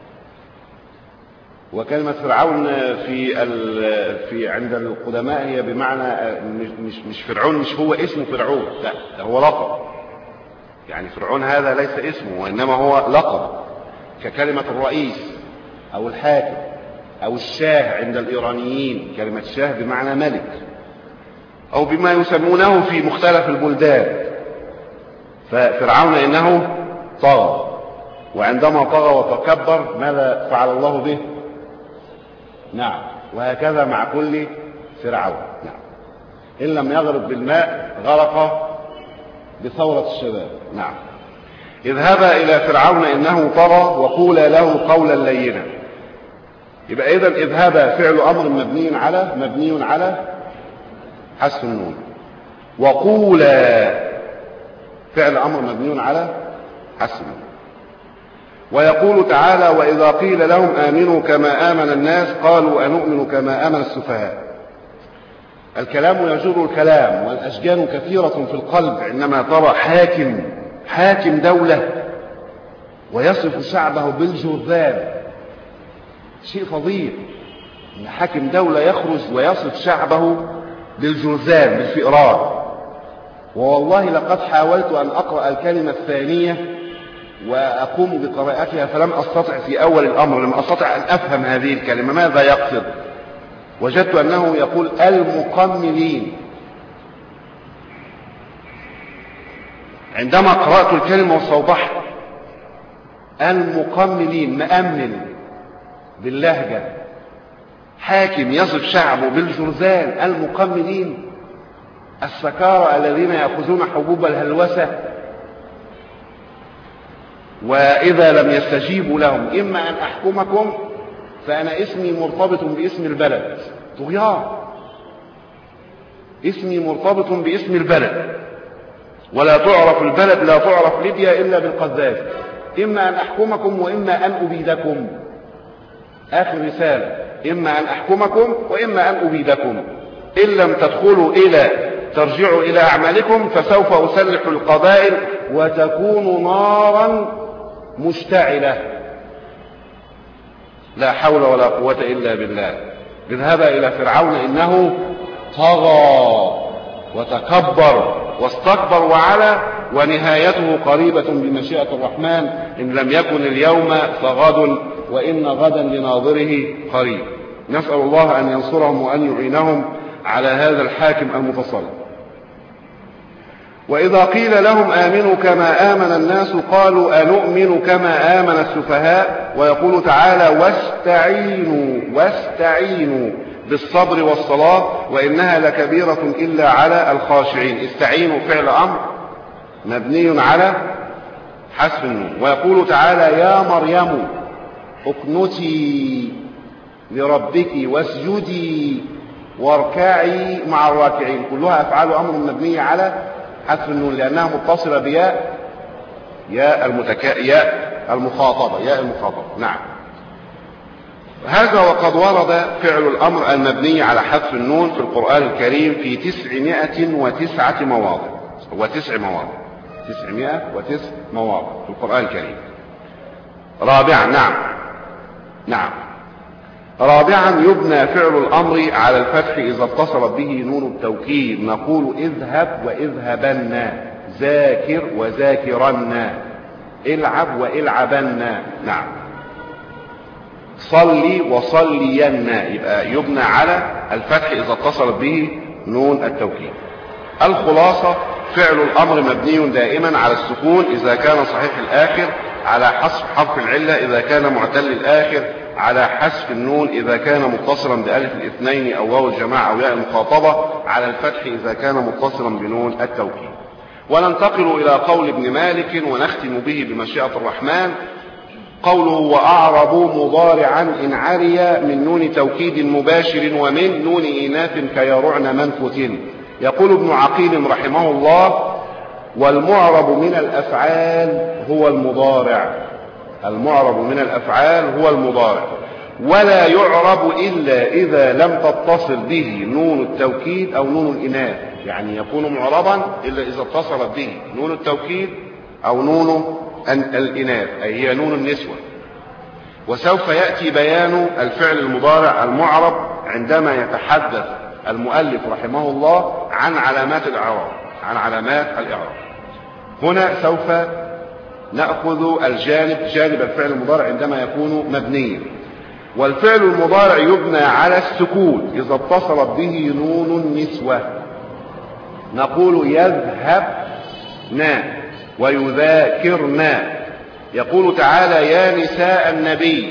وكلمة فرعون في في عند القدماء هي بمعنى مش مش فرعون، مش هو اسمه فرعون، لا هو لقب. يعني فرعون هذا ليس اسمه وإنما هو لقب، ككلمة الرئيس أو الحاكم أو الشاه عند الإيرانيين. كلمة شاه بمعنى ملك، أو بما يسمونه في مختلف البلدان. ففرعون إنه طغى، وعندما طغى وتكبر ماذا فعل الله به؟ نعم، وهكذا مع كل فرعون. نعم، إن لم يغرق بالماء غرق بثورة الشباب. نعم، اذهبا إلى فرعون إنه طغى وقولا له قولا لينا. يبقى إذن اذهبا فعل أمر مبني على مبني على حذف النون، وقولا فعل أمر مبني على حذف النون. ويقول تعالى: وإذا قيل لهم آمنوا كما آمن الناس قالوا أنؤمن كما آمن السفهاء. الكلام يجر الكلام، والأشجان كثيرة في القلب. عندما ترى حاكم حاكم دولة ويصف شعبه بالجرذان، شيء فظيع ان حاكم دولة يخرج ويصف شعبه بالجرذان بالفئران. ووالله لقد حاولت أن أقرأ الكلمة الثانية وأقوم بقراءتها فلم أستطع في أول الأمر، لم أستطع أن أفهم هذه الكلمة ماذا يقصد. وجدت أنه يقول المقملين. عندما قرأت الكلمة وصوبحت المقملين، مأمن باللهجة، حاكم يصف شعبه بالجرذان، المقملين السكارى الذين يأخذون حبوب الهلوسة، وإذا لم يستجيبوا لهم إما أن أحكمكم فأنا اسمي مرتبط باسم البلد، طغيان، اسمي مرتبط باسم البلد، ولا تعرف البلد، لا تعرف ليبيا إلا بالقذافي، إما أن أحكمكم وإما أن أبيدكم. آخر رسالة، إما أن أحكمكم وإما أن أبيدكم، إن لم تدخلوا إلى ترجعوا إلى أعمالكم فسوف أسلح القبائل وتكون نارا مشتعلة. لا حول ولا قوة إلا بالله. اذهبا إلى فرعون إنه طغى وتكبر واستكبر وعلى، ونهايته قريبة بمشيئة الرحمن، إن لم يكن اليوم فغد، وإن غدا لناظره قريب. نسأل الله أن ينصرهم وأن يعينهم على هذا الحاكم المتسلط. وإذا قيل لهم آمنوا كما آمن الناس قالوا أنؤمن كما آمن السفهاء. ويقول تعالى واستعينوا واستعينوا بالصبر والصلاة وإنها لكبيرة إلا على الخاشعين. استعينوا فعل أمر مبني على حذف النون. ويقول تعالى يا مريم اقنتي لربك واسجدي واركعي مع الراكعين. كلها أفعال أمر مبنية على حذف النون لأنها متصلة بياء ياء المتكا ياء المخاطبة ياء المخاطبة. نعم، هذا وقد ورد فعل الأمر المبني على حذف النون في القرآن الكريم في تسعمائة وتسعة مواضع وتسع مواضع تسعمائة وتسع مواضع في القرآن الكريم. رابعا نعم نعم رابعا يبنى فعل الأمر على الفتح إذا اتصلت به نون التوكيد. نقول اذهب واذهبن، ذاكر وذاكرن، العب والعبن. نعم، صلي وصلين، يبقى يبنى على الفتح إذا اتصلت به نون التوكيد. الخلاصة فعل الأمر مبني دائما على السكون إذا كان صحيح الآخر، على حذف حرف العلة إذا كان معتل الآخر، على حذف النون إذا كان متصلا بألف الاثنين أو واو الجماعة أو ياء المخاطبة، على الفتح إذا كان متصلا بنون التوكيد. وننتقل إلى قول ابن مالك ونختم به بمشيئة الرحمن. قوله وأعربوا مضارعا إن عري من نون توكيد مباشر ومن نون إناث كيرعن من فتن. يقول ابن عقيل رحمه الله والمعرب من الأفعال هو المضارع. المعرب من الأفعال هو المضارع، ولا يعرب إلا إذا لم تتصل به نون التوكيد أو نون الإناث. يعني يكون معربا إلا إذا اتصلت به نون التوكيد أو نون الإناث، أي هي نون النسوة. وسوف يأتي بيان الفعل المضارع المعرب عندما يتحدث المؤلف رحمه الله عن علامات الإعراب عن علامات الإعراب. هنا سوف نأخذ الجانب جانب الفعل المضارع عندما يكون مبنيا. والفعل المضارع يبنى على السكون إذا اتصلت به نون النسوة. نقول يذهبنا ويذاكرنا. يقول تعالى يا نساء النبي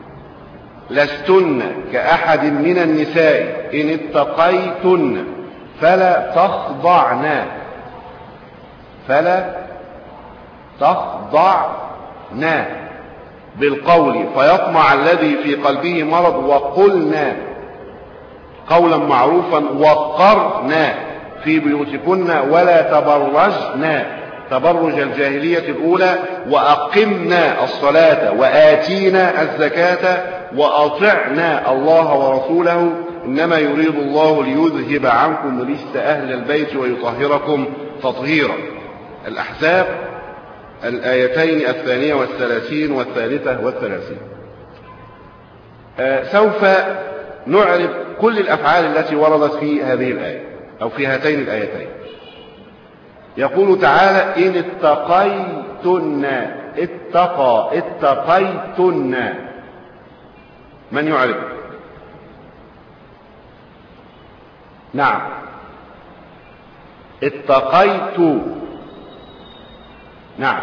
لستن كأحد من النساء إن اتقيتن فلا تخضعن فلا تخضعن بالقول فيطمع الذي في قلبه مرض وقلنا قولا معروفا وقرنا في بيوتكن ولا تبرجن تبرج الجاهلية الأولى وأقمنا الصلاة وآتينا الزكاة وأطعنا الله ورسوله إنما يريد الله ليذهب عنكم رجس أهل البيت ويطهركم تطهيرا. الأحزاب الآيتين الثانية والثلاثين والثالثة والثلاثين. آه سوف نعرف كل الأفعال التي وردت في هذه الآية أو في هاتين الآيتين. يقول تعالى إن اتقيتن، اتقى اتقيتن، من يعرف؟ نعم، اتقيت، نعم،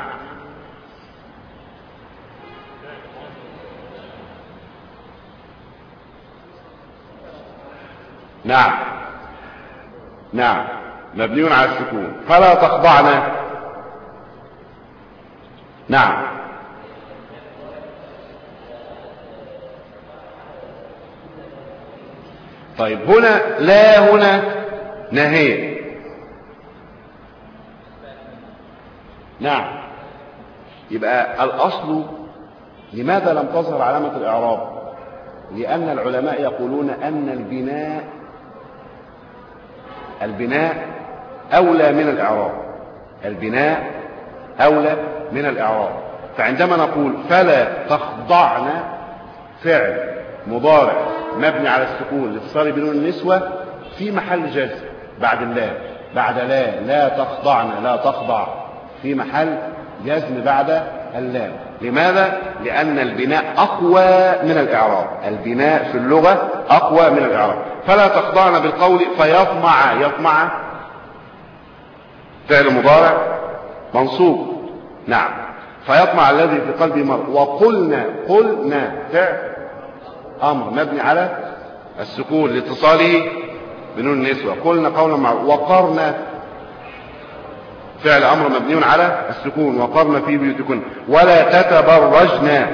نعم، نعم، مبني على السكون. فلا تخضعن، نعم، طيب هنا لا، هنا نهي، نعم. يبقى الأصل لماذا لم تظهر علامة الإعراب؟ لأن العلماء يقولون أن البناء البناء أولى من الإعراب، البناء أولى من الإعراب. فعندما نقول فلا تخضعن فعل مضارع مبني على السكون لاتصال بنون النسوة في محل جزم بعد اللام، بعد لا، لا تخضعن، لا تخضع، في محل جزم بعد اللام. لماذا؟ لأن البناء أقوى من الإعراب، البناء في اللغة أقوى من الإعراب. فلا تخضعن بالقول فيطمع، يطمع فعل مضارع منصوب، نعم، فيطمع الذي في قلبه مرض. وقلنا، قلنا فعل أمر مبني على السكون لاتصاله بنون النسوة، قلنا قولا معروفا. وقرنا فعل أمر مبني على السكون، وقرنا في بيوتكن. ولا تتبرجن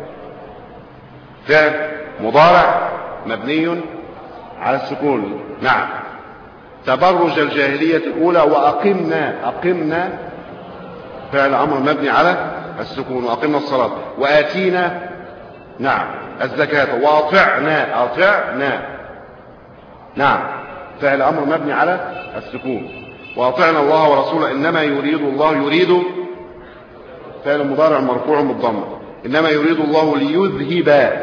فعل مضارع مبني على السكون، نعم، تبرج الجاهلية الأولى. وأقمنا، أقمنا فعل أمر مبني على السكون، وأقمنا الصلاة. وآتينا، نعم، الزكاة. وأطعنا، أطعنا، نعم، فعل أمر مبني على السكون. وأطعنا الله ورسوله. إنما يريد الله، يريد فعل مضارع مرفوع بالضمة. إنما يريد الله ليذهب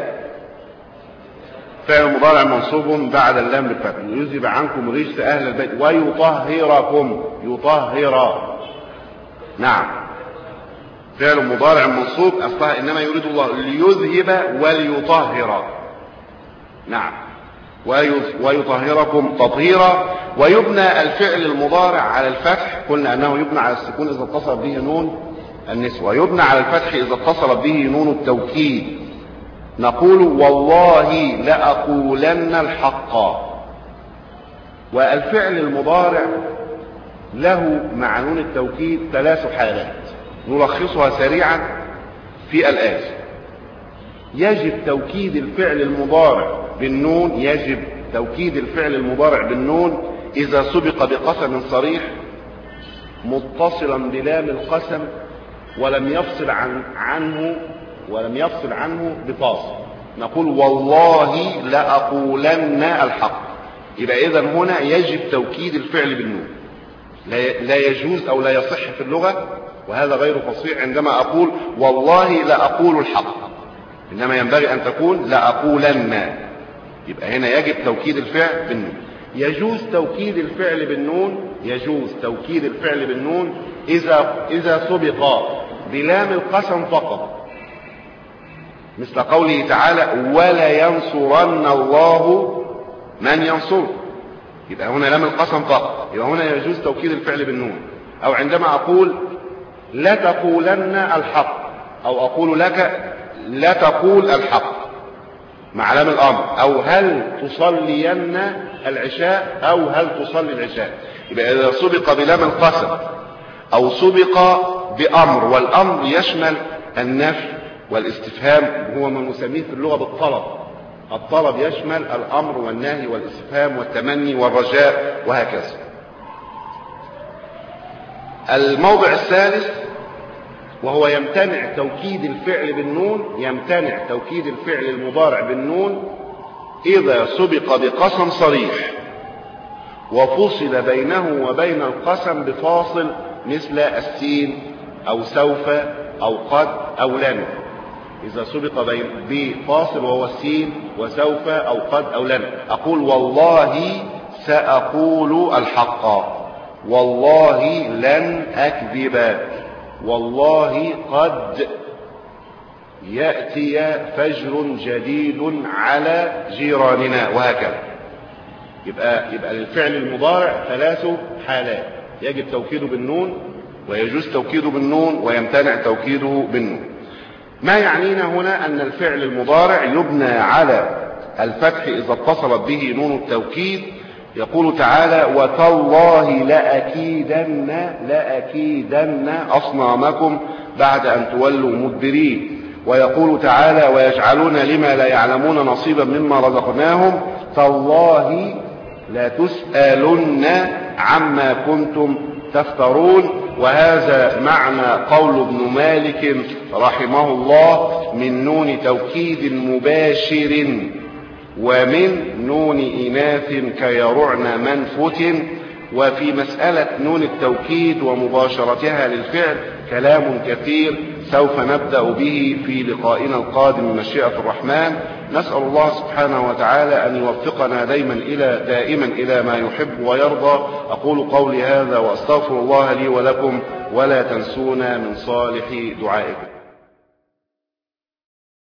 فعل مضارع منصوب بعد اللام بالفتح، ليذهب عنكم رجس أهل البيت. ويطهركم، يطهر، نعم، فعل مضارع منصوب أصلها إنما يريد الله ليذهب وليطهر، نعم، ويطهركم تطهيرا. ويبنى الفعل المضارع على الفتح، قلنا أنه يبنى على السكون إذا اتصل به نون النسوة، ويبنى على الفتح إذا اتصل به نون التوكيد. نقول والله لأقولن الحق. والفعل المضارع له مع نون التوكيد ثلاث حالات نلخصها سريعا في الآتي. يجب توكيد الفعل المضارع بالنون، يجب توكيد الفعل المضارع بالنون إذا سبق بقسم صريح متصلا بلام القسم ولم يفصل عن عنه ولم يفصل عنه بفاصل. نقول والله لأقولن الحق. يبقى إذن هنا يجب توكيد الفعل بالنون، لا يجوز أو لا يصح في اللغة، وهذا غير فصيح عندما أقول والله لأقول الحق، إنما ينبغي أن تكون لأقولن. يبقى هنا يجب توكيد الفعل بالنون. يجوز توكيد الفعل بالنون، يجوز توكيد الفعل بالنون إذا إذا سبق بلام القسم فقط، مثل قوله تعالى ولا ينصرن الله من ينصر. يبقى هنا لام القسم فقط، يبقى هنا يجوز توكيد الفعل بالنون. أو عندما أقول لا تقولن الحق، أو أقول لك لا تقول الحق مع لام الأمر، أو هل تصلين العشاء، أو هل تصلي العشاء. يبقى إذا سبق بلام القسم أو سبق بأمر، والأمر يشمل النفي والاستفهام، هو ما نسميه في اللغة بالطلب. الطلب يشمل الأمر والنهي والاستفهام والتمني والرجاء وهكذا. الموضع الثالث وهو يمتنع توكيد الفعل بالنون، يمتنع توكيد الفعل المضارع بالنون إذا سبق بقسم صريح وفصل بينه وبين القسم بفاصل مثل السين أو سوف أو قد أو لن. إذا سبق بفاصل وهو السين وسوف أو قد أو لن. أقول والله سأقول الحق، والله لن أكذب، والله قد يأتي فجر جديد على جيراننا، وهكذا. يبقى, يبقى للفعل المضارع ثلاث حالات: يجب توكيده بالنون، ويجوز توكيده بالنون، ويمتنع توكيده بالنون. ما يعنينا هنا أن الفعل المضارع يبنى على الفتح إذا اتصلت به نون التوكيد. يقول تعالى: وتالله لأكيدن لأكيدن أصنامكم بعد أن تولوا مدبرين. ويقول تعالى: ويجعلون لما لا يعلمون نصيبا مما رزقناهم تالله لتسألن عما كنتم تفترون. وهذا معنى قول ابن مالك رحمه الله: من نون توكيد مباشر ومن نون إناث كيرعن منفت. وفي مسألة نون التوكيد ومباشرتها للفعل كلام كثير سوف نبدأ به في لقائنا القادم من مشيئة الرحمن. نسأل الله سبحانه وتعالى أن يوفقنا دائما إلى دائما إلى ما يحب ويرضى. أقول قولي هذا وأستغفر الله لي ولكم، ولا تنسونا من صالح دعائكم.